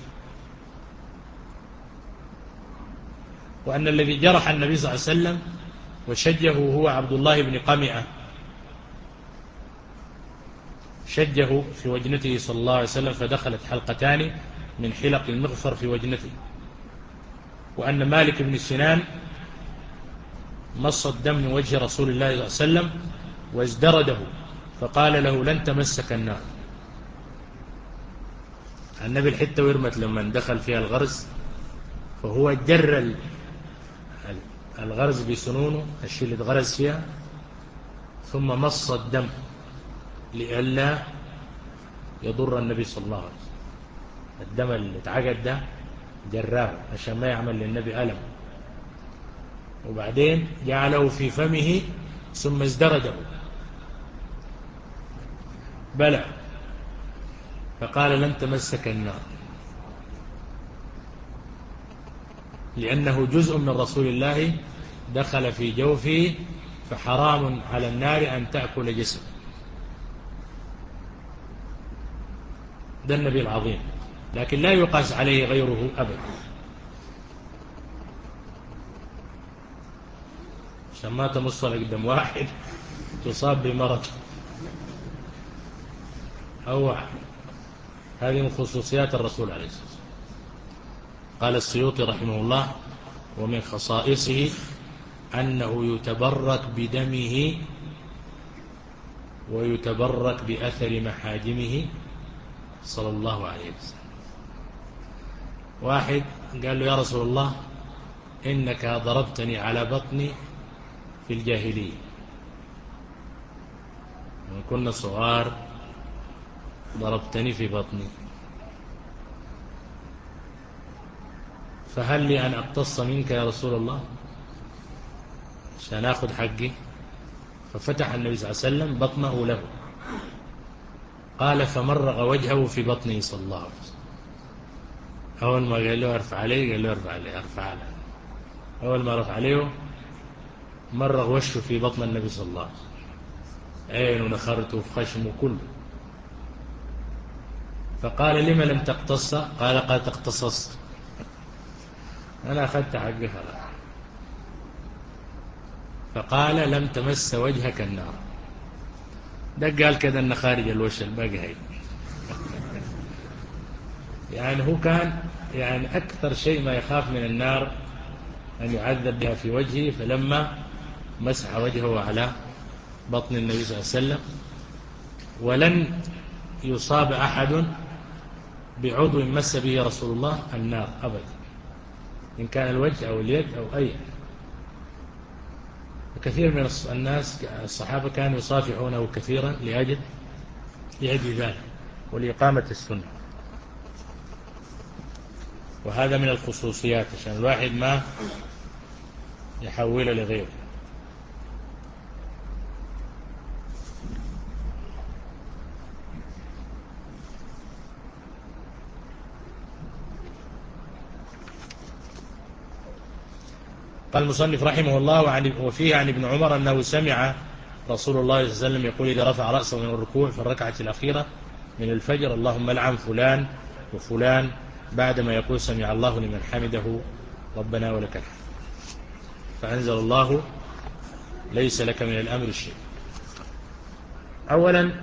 وأن الذي جرح النبي صلى الله عليه وسلم وشجه هو عبد الله بن قمئة، شجه في وجنته صلى الله عليه وسلم فدخلت حلقتان من حلق المغفر في وجنته. وأن مالك بن سنان مص الدم من وجه رسول الله صلى الله عليه وسلم وازدرده فقال له لن تمسك النار. النبي الحتة ورمت لما دخل فيها الغرز، فهو جر الغرز بسنونه، الشيء اللي اتغرز فيها، ثم مص الدم لئلا يضر النبي صلى الله عليه وسلم. الدم اللي اتعقد ده جراه عشان ما يعمل للنبي ألم، وبعدين جعله في فمه ثم ازدرده بلع، فقال لن تمسك النار، لأنه جزء من رسول الله دخل في جوفه، فحرام على النار أن تأكل جسمه. ده النبي العظيم، لكن لا يقاس عليه غيره أبدا. عشان ما تمص لك دم واحد تصاب بمرض أو هذه من خصوصيات الرسول عليه الصلاة والسلام. قال السيوطي رحمه الله ومن خصائصه أنه يتبرك بدمه ويتبرك بأثر محاجمه صلى الله عليه وسلم. واحد قال له يا رسول الله إنك ضربتني على بطني في الجاهلية لما كنا صغار، ضربتني في بطني، فهل لي أن أقتص منك يا رسول الله عشان أخذ حقي؟ ففتح النبي صلى الله عليه وسلم بطنه له، قال فمرغ وجهه في بطنه صلى الله عليه وسلم. أول ما قال له أرفع عليه قال له أرفع عليه أرفع عليه أول ما رفع عليه مرغ وشه في بطن النبي صلى الله عليه وسلم، عين ونخرته في خشمه كله. فقال لما لم تقتص؟ قال قد اقتصصت، أنا أخذت حقي خلاص. فقال لم تمس وجهك النار. ده قال كذا أن خارج الوش الباقي هاي يعني هو كان يعني أكثر شيء ما يخاف من النار أن يعذب بها في وجهه، فلما مسح وجهه على بطن النبي صلى الله عليه وسلم. ولن يصاب أحد بعضو مس به رسول الله النار أبدا، إن كان الوجه أو اليد أو أي. كثير من الناس الصحابة كانوا يصافحونه كثيرا لأجل لأجل ذلك ولإقامة السنة. وهذا من الخصوصيات عشان الواحد ما يحول لغيره. قال المصنف رحمه الله وفيه عن ابن عمر أنه سمع رسول الله صلى الله عليه وسلم يقول إذا رفع رأسه من الركوع في الركعة الأخيرة من الفجر اللهم لعن فلان وفلان، بعدما يقول سمع الله لمن حمده ربنا ولك الحمد. فأنزل الله ليس لك من الأمر شيء. أولا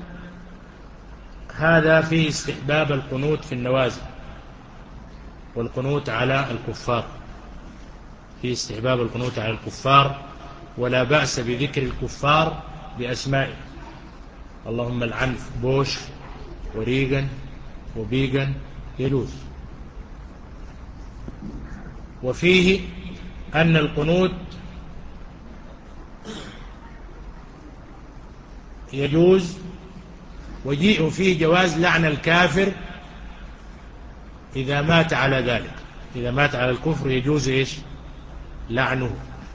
هذا فيه استحباب القنوت في النوازل والقنوت على الكفار، في استحباب القنوت على الكفار، ولا بأس بذكر الكفار بأسمائه، اللهم العن بوش وريغن وبيغن يجوز. وفيه أن القنوت يجوز وجيء فيه جواز لعن الكافر إذا مات على ذلك، إذا مات على الكفر يجوز إيش لعنه.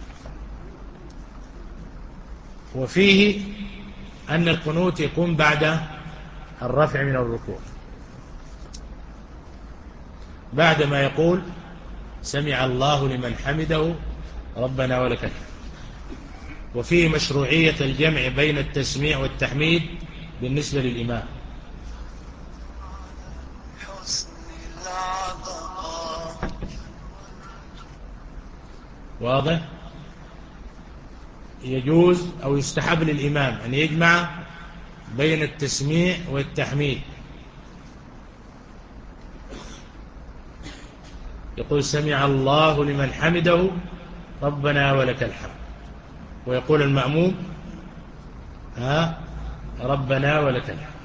وفيه أن القنوت يكون بعد الرفع من الركوع، بعدما يقول سمع الله لمن حمده ربنا ولك الحمد. وفيه مشروعية الجمع بين التسميع والتحميد بالنسبة للإمام. واضح؟ يجوز أو يستحب للإمام أن يجمع بين التسميع والتحميد، يقول سمع الله لمن حمده ربنا ولك الحمد، ويقول المأموم ها ربنا ولك الحمد.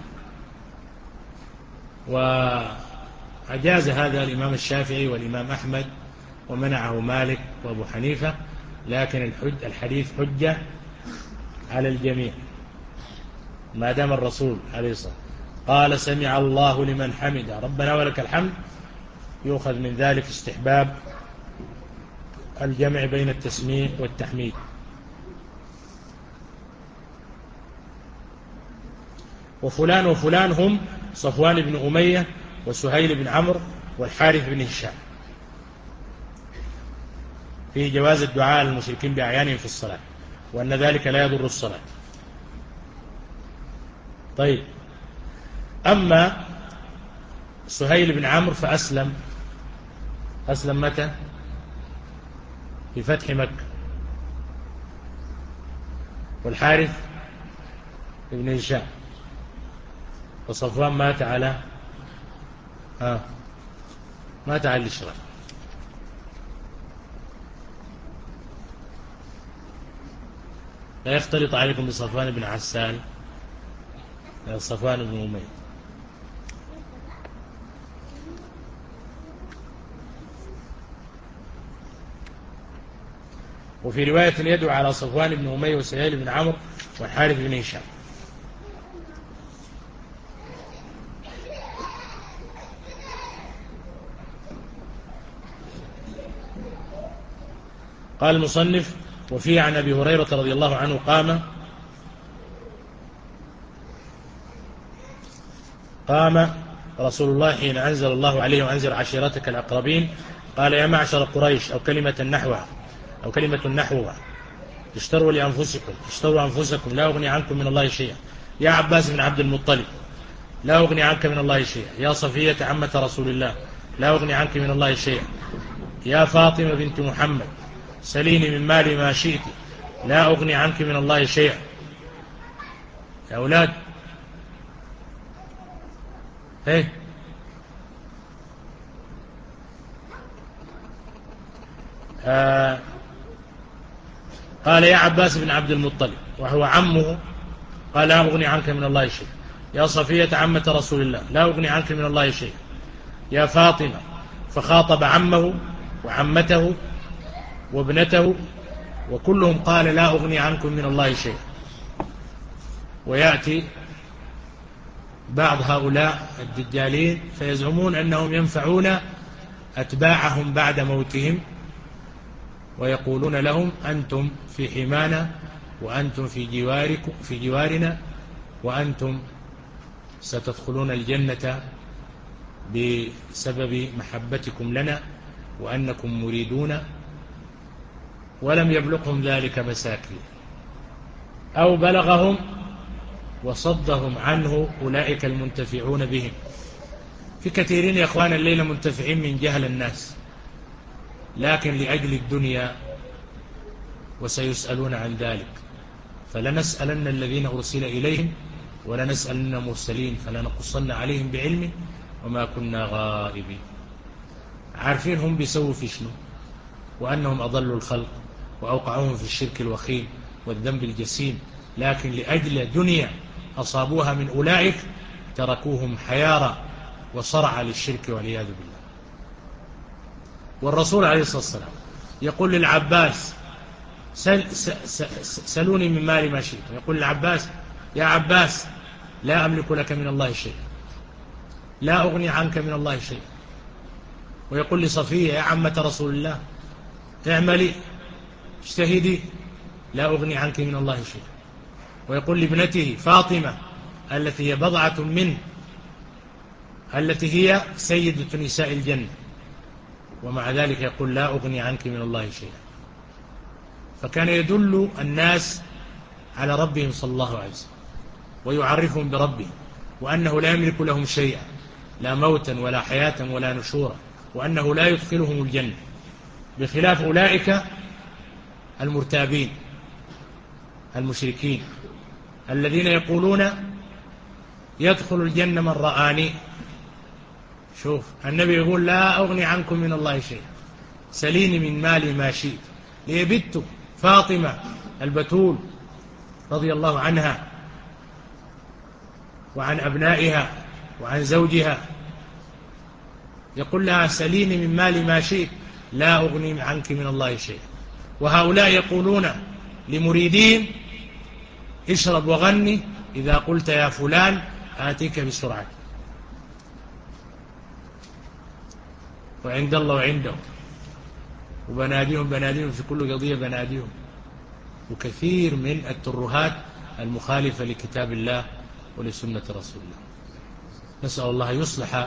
وأجاز هذا الإمام الشافعي والإمام أحمد ومنعه مالك وأبو حنيفة، لكن الحديث حجة على الجميع ما دام الرسول عليه الصلاة والسلام قال سمع الله لمن حمده ربنا ولك الحمد، يؤخذ من ذلك استحباب الجمع بين التسميع والتحميد. وفلان وفلان هم صفوان بن أمية وسهيل بن عمرو والحارث بن هشام. فيه جواز الدعاء للمشركين بأعيانهم في الصلاة، وأن ذلك لا يضر الصلاة. طيب، أما سهيل بن عمرو فأسلم، أسلم متى؟ في فتح مكة. والحارث بن هشام. وصفوان مات على ها مات على الإشراك. لا يختلط عليكم بصفوان بن عسال، صفوان بن أمية. وفي رواية يدعو على صفوان بن أمية وسهيل بن عمرو والحارث بن هشام. قال المصنف وفيه عن أبي هريرة رضي الله عنه قام قام رسول الله حين أنزل الله عليه وأنزل عشيرتك الأقربين قال يا معشر قريش، أو كلمة نحوها أو كلمة نحوها اشتروا لأنفسكم اشتروا أنفسكم لا أغني عنكم من الله شيئا. يا عباس بن عبد المطلب لا أغني عنك من الله شيئا. يا صفية عمة رسول الله لا أغني عنك من الله شيئا. يا فاطمة بنت محمد سليني من مالي ما شئت لا أغني عنك من الله شيئا. يا أولاد ايه آه قال يا عباس بن عبد المطلب وهو عمه قال لا أغني عنك من الله شيئا. يا صفية عمة رسول الله لا أغني عنك من الله شيئا. يا فاطمة، فخاطب عمه وعمته وابنته وكلهم قال لا أغني عنكم من الله شيئا. ويأتي بعض هؤلاء الدجالين فيزعمون أنهم ينفعون أتباعهم بعد موتهم، ويقولون لهم أنتم في حمانا وأنتم في جواركم في جوارنا وأنتم ستدخلون الجنة بسبب محبتكم لنا وأنكم مريدون، ولم يبلغهم ذلك مساكين أو بلغهم وصدهم عنه أولئك المنتفعون بهم. في كثيرين يا أخوان الليلة منتفعين من جهل الناس، لكن لأجل الدنيا، وسيسألون عن ذلك. فلنسألن الذين أرسل إليهم ولنسألن المرسلين فلنقصن عليهم بعلم وما كنا غائبين. عارفين هم بيسووا في شنو، وأنهم أضلوا الخلق وأوقعوهم في الشرك الوخيم والذنب الجسيم، لكن لأجل دنيا أصابوها من أولئك تركوهم حيارى وصرع للشرك والعياذ بالله. والرسول عليه الصلاة والسلام يقول للعباس سل سل سلوني من مالي ما شئت. يقول للعباس يا عباس لا أملك لك من الله شيئا، لا أغني عنك من الله شيئا. ويقول لصفية يا عمة رسول الله اعملي اجتهدي لا أغني عنك من الله شيئا. ويقول لابنته فاطمة التي هي بضعة منه، التي هي سيدة نساء الجنة، ومع ذلك يقول لا أغني عنك من الله شيئا. فكان يدل الناس على ربهم صلى الله عليه وسلم ويعرفهم بربهم، وأنه لا يملك لهم شيئا، لا موتا ولا حياة ولا نشورا، وأنه لا يدخلهم الجنة، بخلاف أولئك المرتابين المشركين الذين يقولون يدخل الجنة من رآني. شوف النبي يقول لا أغني عنكم من الله شيئا، سليني من مالي ما شئت. ليبت فاطمة البتول رضي الله عنها وعن أبنائها وعن زوجها، يقول لها سليني من مالي ما شئت لا أغني عنك من الله شيئا. وهؤلاء يقولون لمريدين اشرب وغني إذا قلت يا فلان آتيك بسرعة. وعند الله وعنده، وبناديهم بناديهم في كل قضية بناديهم، وكثير من الترهات المخالفة لكتاب الله ولسنة رسول الله. نسأل الله يصلح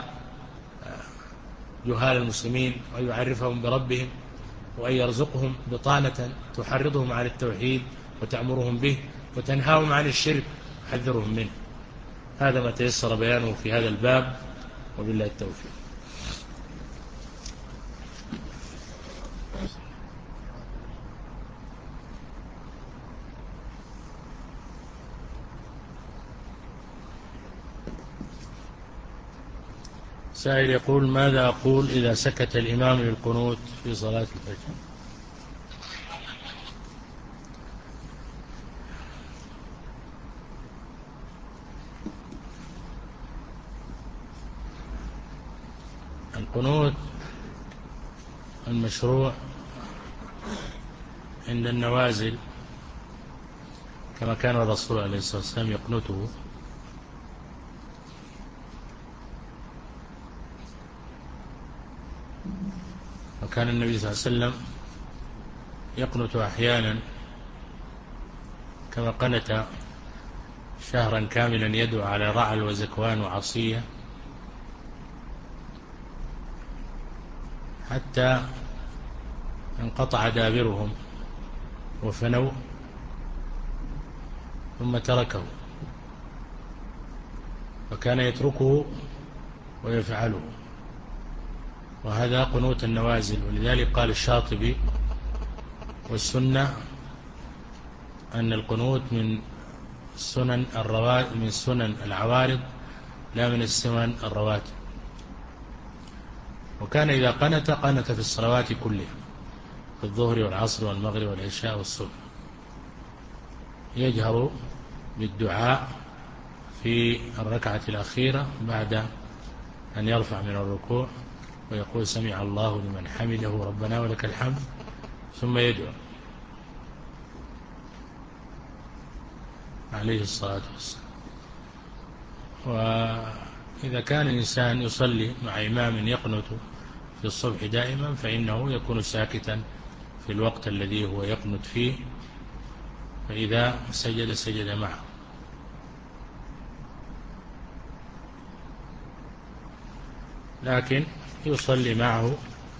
جهال المسلمين ويعرفهم بربهم، وأن يرزقهم بطانة تحرضهم على التوحيد وتأمرهم به وتنهاهم عن الشرك وحذرهم منه. هذا ما تيسر بيانه في هذا الباب، وبالله التوفيق. سائل يقول ماذا أقول إذا سكت الإمام للقنوت في صلاة الفجر؟ القنوت المشروع عند النوازل كما كان الرسول عليه الصلاة والسلام يقنته، وكان النبي صلى الله عليه وسلم يقنت أحيانا كما قنت شهرا كاملا يدعو على رعل وزكوان وعصية حتى انقطع دابرهم وفنوا، ثم تركه، فكان يتركه ويفعله، وهذا قنوت النوازل. ولذلك قال الشاطبي والسنة أن القنوت من سنن الرواتب، من سنن العوارض لا من السنن الرواتب. وكان إذا قنت قنت في الصلوات كلها، في الظهر والعصر والمغرب والعشاء والصبح، يجهر بالدعاء في الركعة الأخيرة بعد أن يرفع من الركوع ويقول سمع الله لمن حمده ربنا ولك الحمد، ثم يدعو عليه الصلاة والسلام. وإذا كان الإنسان يصلي مع إمام يقنت في الصبح دائما فإنه يكون ساكتا في الوقت الذي هو يقنت فيه، فإذا سجد سجد معه. لكن يصلي معه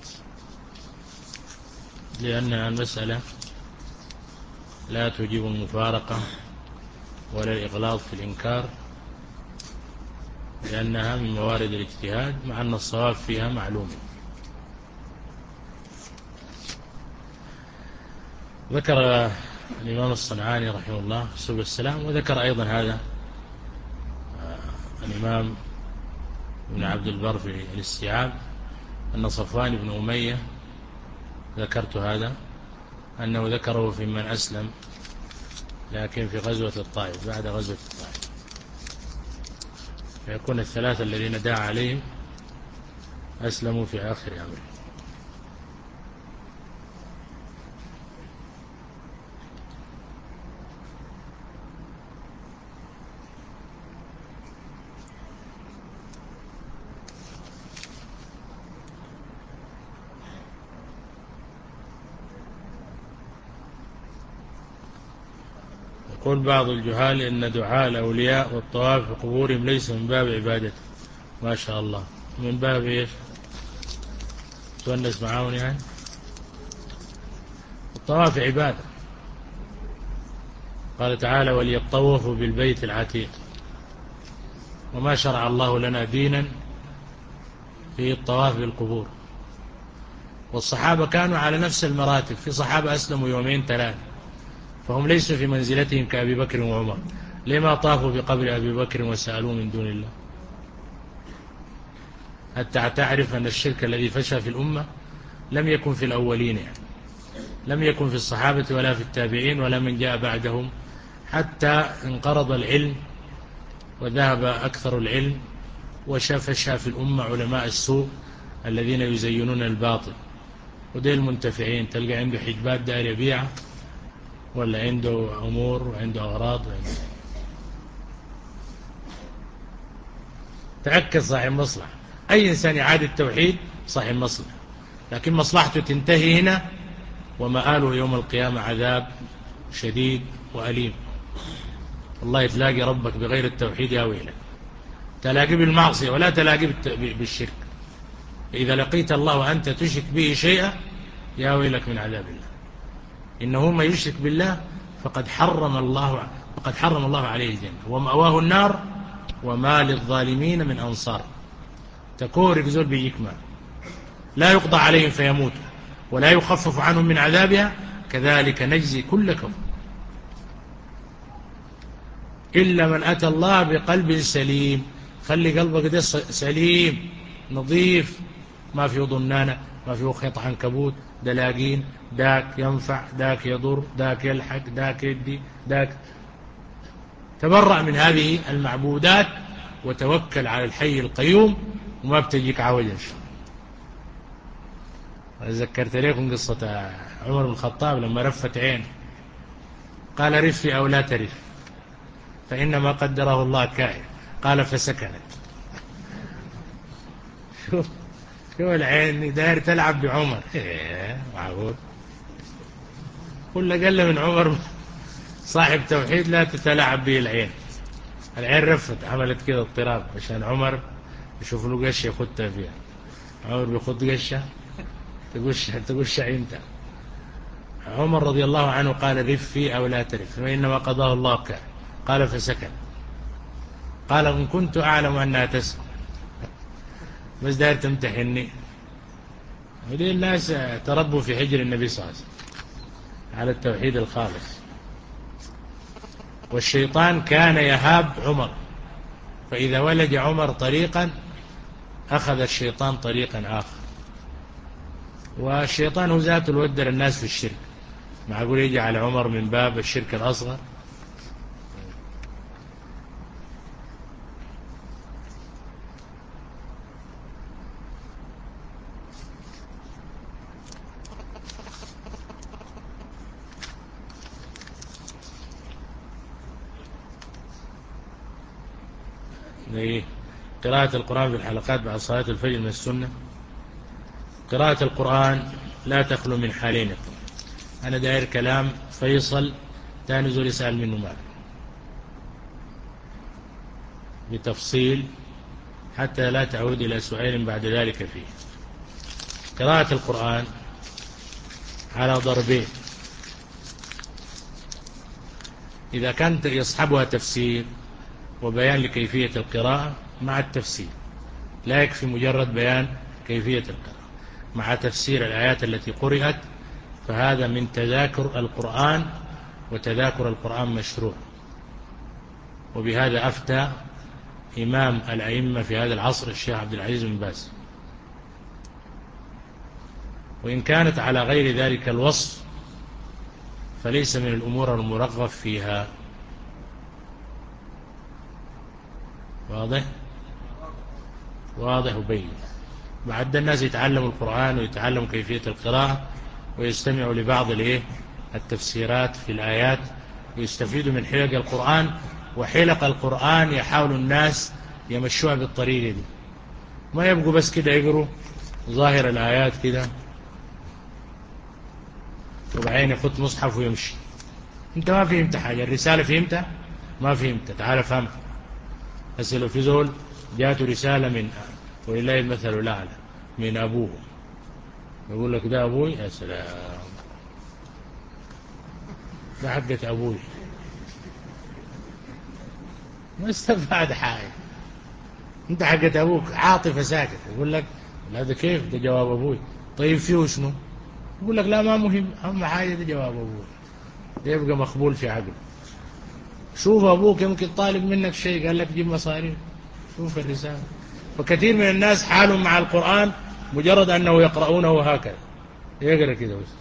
لأن المسألة لا توجب المفارقة ولا الإغلاظ في الإنكار، لأنها من موارد الاجتهاد، مع أن الصواب فيها معلوم. ذكر الإمام الصنعاني رحمه الله سبل السلام، وذكر أيضا هذا الإمام ابن عبد البر في الاستيعاب أن صفوان بن أمية، ذكرت هذا أنه ذكره في من أسلم لكن في غزوة الطائف، بعد غزوة الطائف، فيكون الثلاثة الذين دعا عليهم أسلموا في آخر أمره. يقول بعض الجهال إن دعاء الأولياء والطواف في قبورهم ليس من باب عبادته. ما شاء الله. من باب إيش؟ تونس معاهم يعني. الطواف عبادة. قال تعالى وليطوفوا بالبيت العتيق. وما شرع الله لنا دينا في الطواف بالقبور. والصحابة كانوا على نفس المراتب. في صحابة أسلموا يومين ثلاثة فهم ليسوا في منزلتهم كأبي بكر وعمر. لما طافوا بقبر أبي بكر وسألوه من دون الله؟ حتى تعرف أن الشرك الذي فشى في الأمة لم يكن في الأولين يعني. لم يكن في الصحابة ولا في التابعين ولا من جاء بعدهم، حتى انقرض العلم وذهب أكثر العلم وشفشى في الأمة علماء السوء الذين يزينون الباطل، ودي المنتفعين. تلقى عنده حجبات داير يبيعها ولا عنده أمور وعنده أغراض وعنده. تأكد صاحب مصلحة. أي إنسان يعاد التوحيد صاحب مصلحة، لكن مصلحته تنتهي هنا ومآله يوم القيامة عذاب شديد وأليم. والله تلاقي ربك بغير التوحيد يا ويلك، تلاقي بالمعصية ولا تلاقي بالشرك. إذا لقيت الله وأنت تشرك به شيئا يا ويلك من عذاب الله. إنه من يشرك بالله فقد حرم الله فقد حرم الله عليه الجنة ومأواه النار وما للظالمين من أنصار. تكورك زول بيجيك ماء لا يقضى عليهم فيموت ولا يخفف عنهم من عذابها كذلك نجزي كل كفر إلا من أتى الله بقلب سليم. خلي قلبك ده سليم نظيف، ما فيه ضنانة، ما فيه خيط عنكبوت، دلاقين، داك ينفع داك يضر داك يلحق داك يدي داك. تبرأ من هذه المعبودات وتوكل على الحي القيوم وما بتجيك عوجا. ذكرت لكم قصة عمر بن الخطاب لما رفت عين قال رفي أو لا ترف فإنما قدره الله كائن. قال فسكنت. شوف شوف العين داير تلعب بعمر. ايه معقول؟ كل قل من عمر صاحب توحيد لا تتلاعب به العين. العين رفت عملت كده اضطراب عشان عمر يشوف له قشه يخدها فيها. عمر بيخد قشه تقش تقش عينته. عمر رضي الله عنه قال رفي أو لا ترف فإنما قضاه الله كائن. قال فسكن. قال إن كنت أعلم أنها تسكن بس داير تمتحني. ودي الناس تربوا في حجر النبي صلى الله عليه وسلم على التوحيد الخالص. والشيطان كان يهاب عمر، فإذا ولج عمر طريقا أخذ الشيطان طريقا آخر. والشيطان هو ذاته الودر الناس في الشرك. معقول يجي على عمر من باب الشرك الأصغر؟ قراءة القرآن في الحلقات بعد صلاة الفجر من السنة. قراءة القرآن لا تخلو من حالين. أنا داير كلام فيصل تاني زول يسأل منه مال بتفصيل حتى لا تعود إلى سؤال بعد ذلك فيه. قراءة القرآن على ضربين: إذا كانت يصحبها تفسير وبيان لكيفية القراءة مع التفسير، لا يكفي مجرد بيان كيفية القراءة، مع تفسير الآيات التي قرأت، فهذا من تذاكر القرآن، وتذاكر القرآن مشروع. وبهذا أفتى إمام الأئمة في هذا العصر الشيخ عبد العزيز بن باز. وإن كانت على غير ذلك الوصف فليس من الأمور المرغب فيها. واضح؟ واضح وبين. بعد الناس يتعلموا القرآن ويتعلموا كيفية القراءة ويستمعوا لبعض التفسيرات في الآيات ويستفيدوا من حلق القرآن. وحلق القرآن يحاول الناس يمشوها بالطريقة دي، ما يبقوا بس كده يقروا ظاهر الآيات كده وبعدين يخط مصحف ويمشي. انت ما فهمت حاجة، الرسالة فهمتها؟ ما فهمت، تعال فهمت. بس لو في زول جاته رسالة من ولله المثل الأعلى من أبوه، يقول لك ده أبوي، يا سلام، ده حقة أبوي، ما استفاد حاجة. انت حقة أبوك عاطفة ساكت، يقول لك هذا كيف، ده جواب أبوي. طيب فيه شنو؟ يقول لك لا ما مهم، أهم حاجة ده جواب أبوي، ده يبقى مقبول في عقله. شوف أبوك يمكن طالب منك شيء، قال لك جيب مصاريف، شوف الرسالة. وكثير من الناس حالهم مع القرآن مجرد أنه يقرؤونه هكذا، يقرأ كده بس.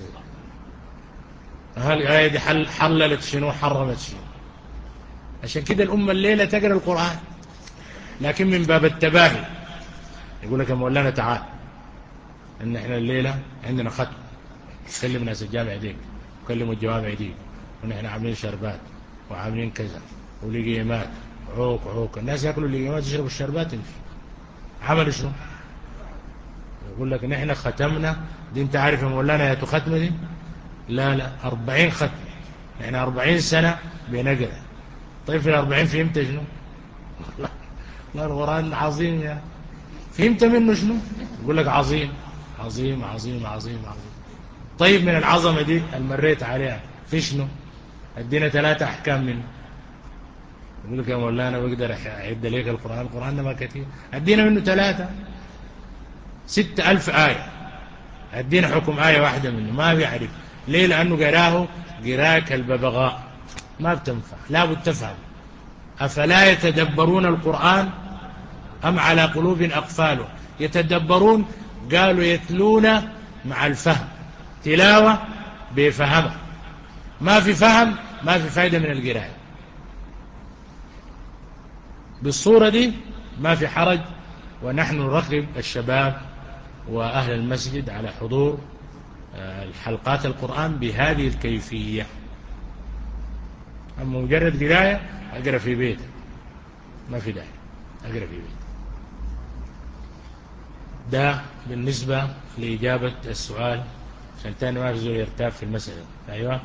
هل الآية دي حل حللت شنو، حرمت شنو. عشان كده الأمة الليلة تقرأ القرآن، لكن من باب التباهي. يقول لك يا مولانا تعال، إن إحنا الليلة عندنا ختم، كلم ناس الجامع ديك وكلموا الجوامع ديك، ونحن عاملين شربات وعاملين كذا ولقيمات، عوق عوق، الناس يأكلوا اللقيمات يشربوا الشربات، يمشي عملوا شنو؟ يقول لك نحن ختمنا دي. انت عارف يا مولانا يا ختمة دي؟ لا لا، أربعين ختمة، نحن أربعين سنة بنقرأ. طيب في الأربعين فهمت شنو؟ لا القرآن عظيم يا، فهمت منه شنو؟ يقول لك عظيم عظيم عظيم عظيم عظيم. طيب من العظمة دي المريت عليها في شنو؟ ادينا ثلاثة أحكام منه. يقول لك يا مولانا بقدر أعد لك القرآن، القرآن ما كثير، ادينا منه ثلاثة، ستة ألف آية، ادينا حكم آية واحدة منه، ما بيعرف. ليه؟ لأنه قراه قراءة كالببغاء، ما بتنفع، لا بد تفهم. أفلا يتدبرون القرآن أم على قلوب أقفاله؟ يتدبرون، قالوا يتلون مع الفهم، تلاوة بفهمه، ما في فهم ما في فايدة من القراءة. بالصورة دي ما في حرج، ونحن نرغب الشباب وأهل المسجد على حضور الحلقات القرآن بهذه الكيفية. أما مجرد قراءة أقرأ في بيت، ما في داعي أقرأ في بيت. ده بالنسبة لإجابة السؤال، عشان تاني ما في زول يرتاب في المسألة. أيوة،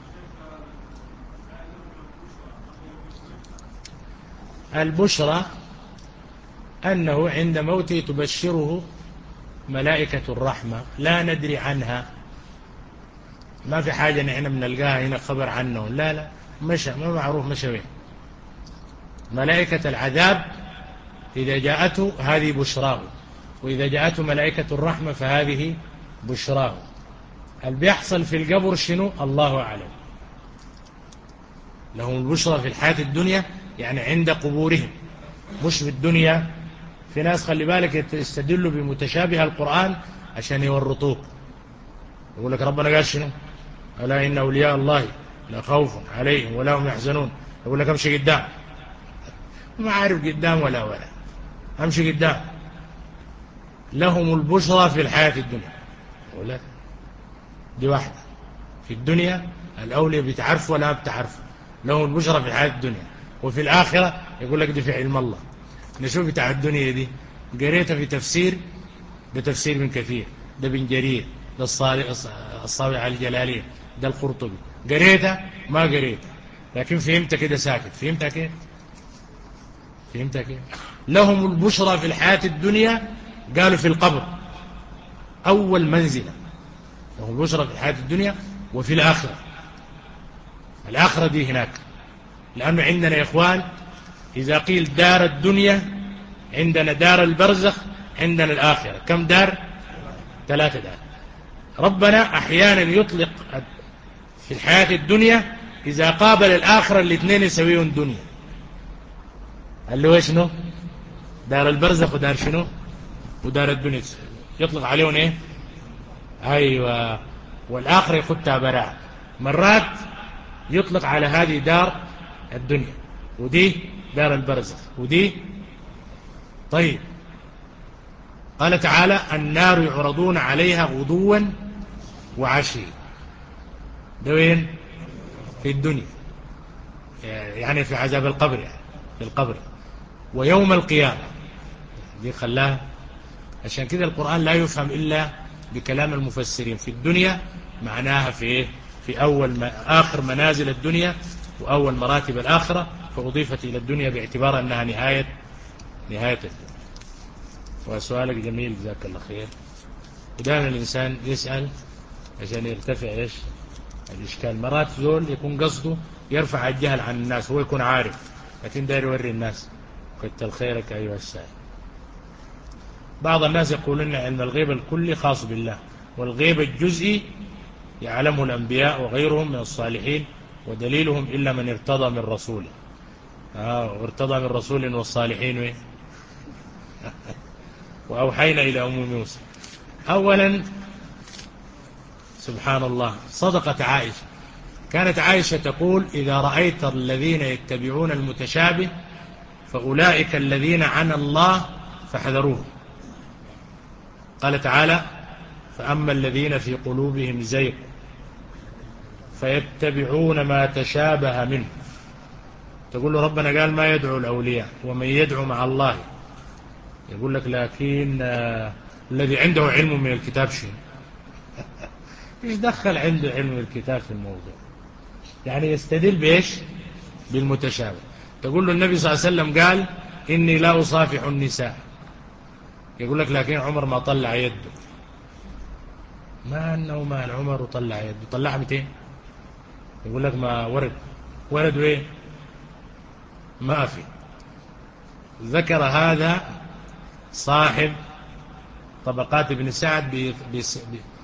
البشرى أنه عند موته تبشره ملائكة الرحمة، لا ندري عنها، ما في حاجة نحن بنلقاها هنا خبر عنه، لا لا، مشى ما معروف مشى وين. ملائكة العذاب إذا جاءته هذه بشراه، وإذا جاءته ملائكة الرحمة فهذه بشراه. اللي بيحصل في القبر شنو الله أعلم. لهم البشرى في الحياة الدنيا، يعني عند قبورهم، مش في الدنيا. في ناس خلي بالك يستدلوا بمتشابه القرآن عشان يورطوك، يقول لك ربنا قال شنو؟ ألا إن أولياء الله لا خوف عليهم ولا هم يحزنون. يقول لك امشي قدام، ما عارف قدام ولا ولا، امشي قدام. لهم البشرى في الحياة الدنيا، يقول لك دي واحدة في الدنيا، الأولياء بتعرف ولا بتعرف، لهم البشرى في الحياة الدنيا. وفي الآخرة يقول لك دي في علم الله. نشوف بتاع الدنيا دي قريتها في تفسير، ده تفسير من كثير، ده بن جرير، ده الصاوي على الجلالية، ده القرطبي. قريتها ما قريتها، لكن فهمت كده ساكت. فهمتها كيف؟ فهمتها كيف؟ لهم البشرى في الحياة الدنيا، قالوا في القبر أول منزلة، لهم البشرى في الحياة الدنيا وفي الآخرة. الآخرة دي هناك، لأنه عندنا يا إخوان إذا قيل دار الدنيا عندنا دار البرزخ، عندنا الآخرة. كم دار؟ ثلاثة دار. ربنا أحيانا يطلق في الحياة الدنيا إذا قابل الآخرة الاثنين يسويون دنيا، اللي هو شنو؟ دار البرزخ ودار شنو؟ ودار الدنيا، يطلق عليهم إيه؟ أيوة. والآخرة يخدها براء. مرات يطلق على هذه دار الدنيا، ودي دار البرزخ، ودي. طيب قال تعالى النار يعرضون عليها غدوا وعشيا، ده وين؟ في الدنيا، يعني في عذاب القبر، يعني في القبر. ويوم القيامة دي خلاها. عشان كده القرآن لا يفهم إلا بكلام المفسرين. في الدنيا معناها في إيه؟ في أول ما آخر منازل الدنيا وأول مراتب الآخرة، فأضيفت إلى الدنيا باعتبار أنها نهاية نهاية الدنيا. وسؤالك جميل جزاك الله خير. ودائما الإنسان يسأل عشان يرتفع إيش الإشكال. مرات زول يكون قصده يرفع الجهل عن الناس، هو يكون عارف لكن داير يوري الناس. كتر خيرك أيها السائل. بعض الناس يقولون علم الغيب الكلي خاص بالله، والغيب الجزئي يعلمه الأنبياء وغيرهم من الصالحين، ودليلهم إلا من ارتضى من رسوله. آه وارتضى من رسول والصالحين وين؟ وأوحينا إلى أم موسى. أولا سبحان الله، صدقت عائشة. كانت عائشة تقول: إذا رأيت الذين يتبعون المتشابه فأولئك الذين عنى الله فاحذروه. قال تعالى: فأما الذين في قلوبهم زيغ فيتبعون ما تشابه منه. تقول له ربنا قال ما يدعو الأولياء ومن يدعو مع الله. يقول لك لكن آه الذي عنده علم من الكتاب شيء. ايش دخل عنده علم من الكتاب في الموضوع؟ يعني يستدل بإيش؟ بالمتشابه. تقول له النبي صلى الله عليه وسلم قال: إني لا أصافح النساء. يقول لك لكن عمر ما طلع يده. ما أنه ما عمر وطلع يده، طلع مئتين. يقول لك ما ورد. ورد ايه؟ ما في. ذكر هذا صاحب طبقات ابن سعد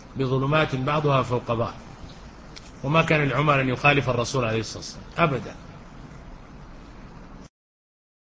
بظلمات بعضها فوق بعض. وما كان لعمر أن يخالف الرسول عليه الصلاة والسلام أبدا.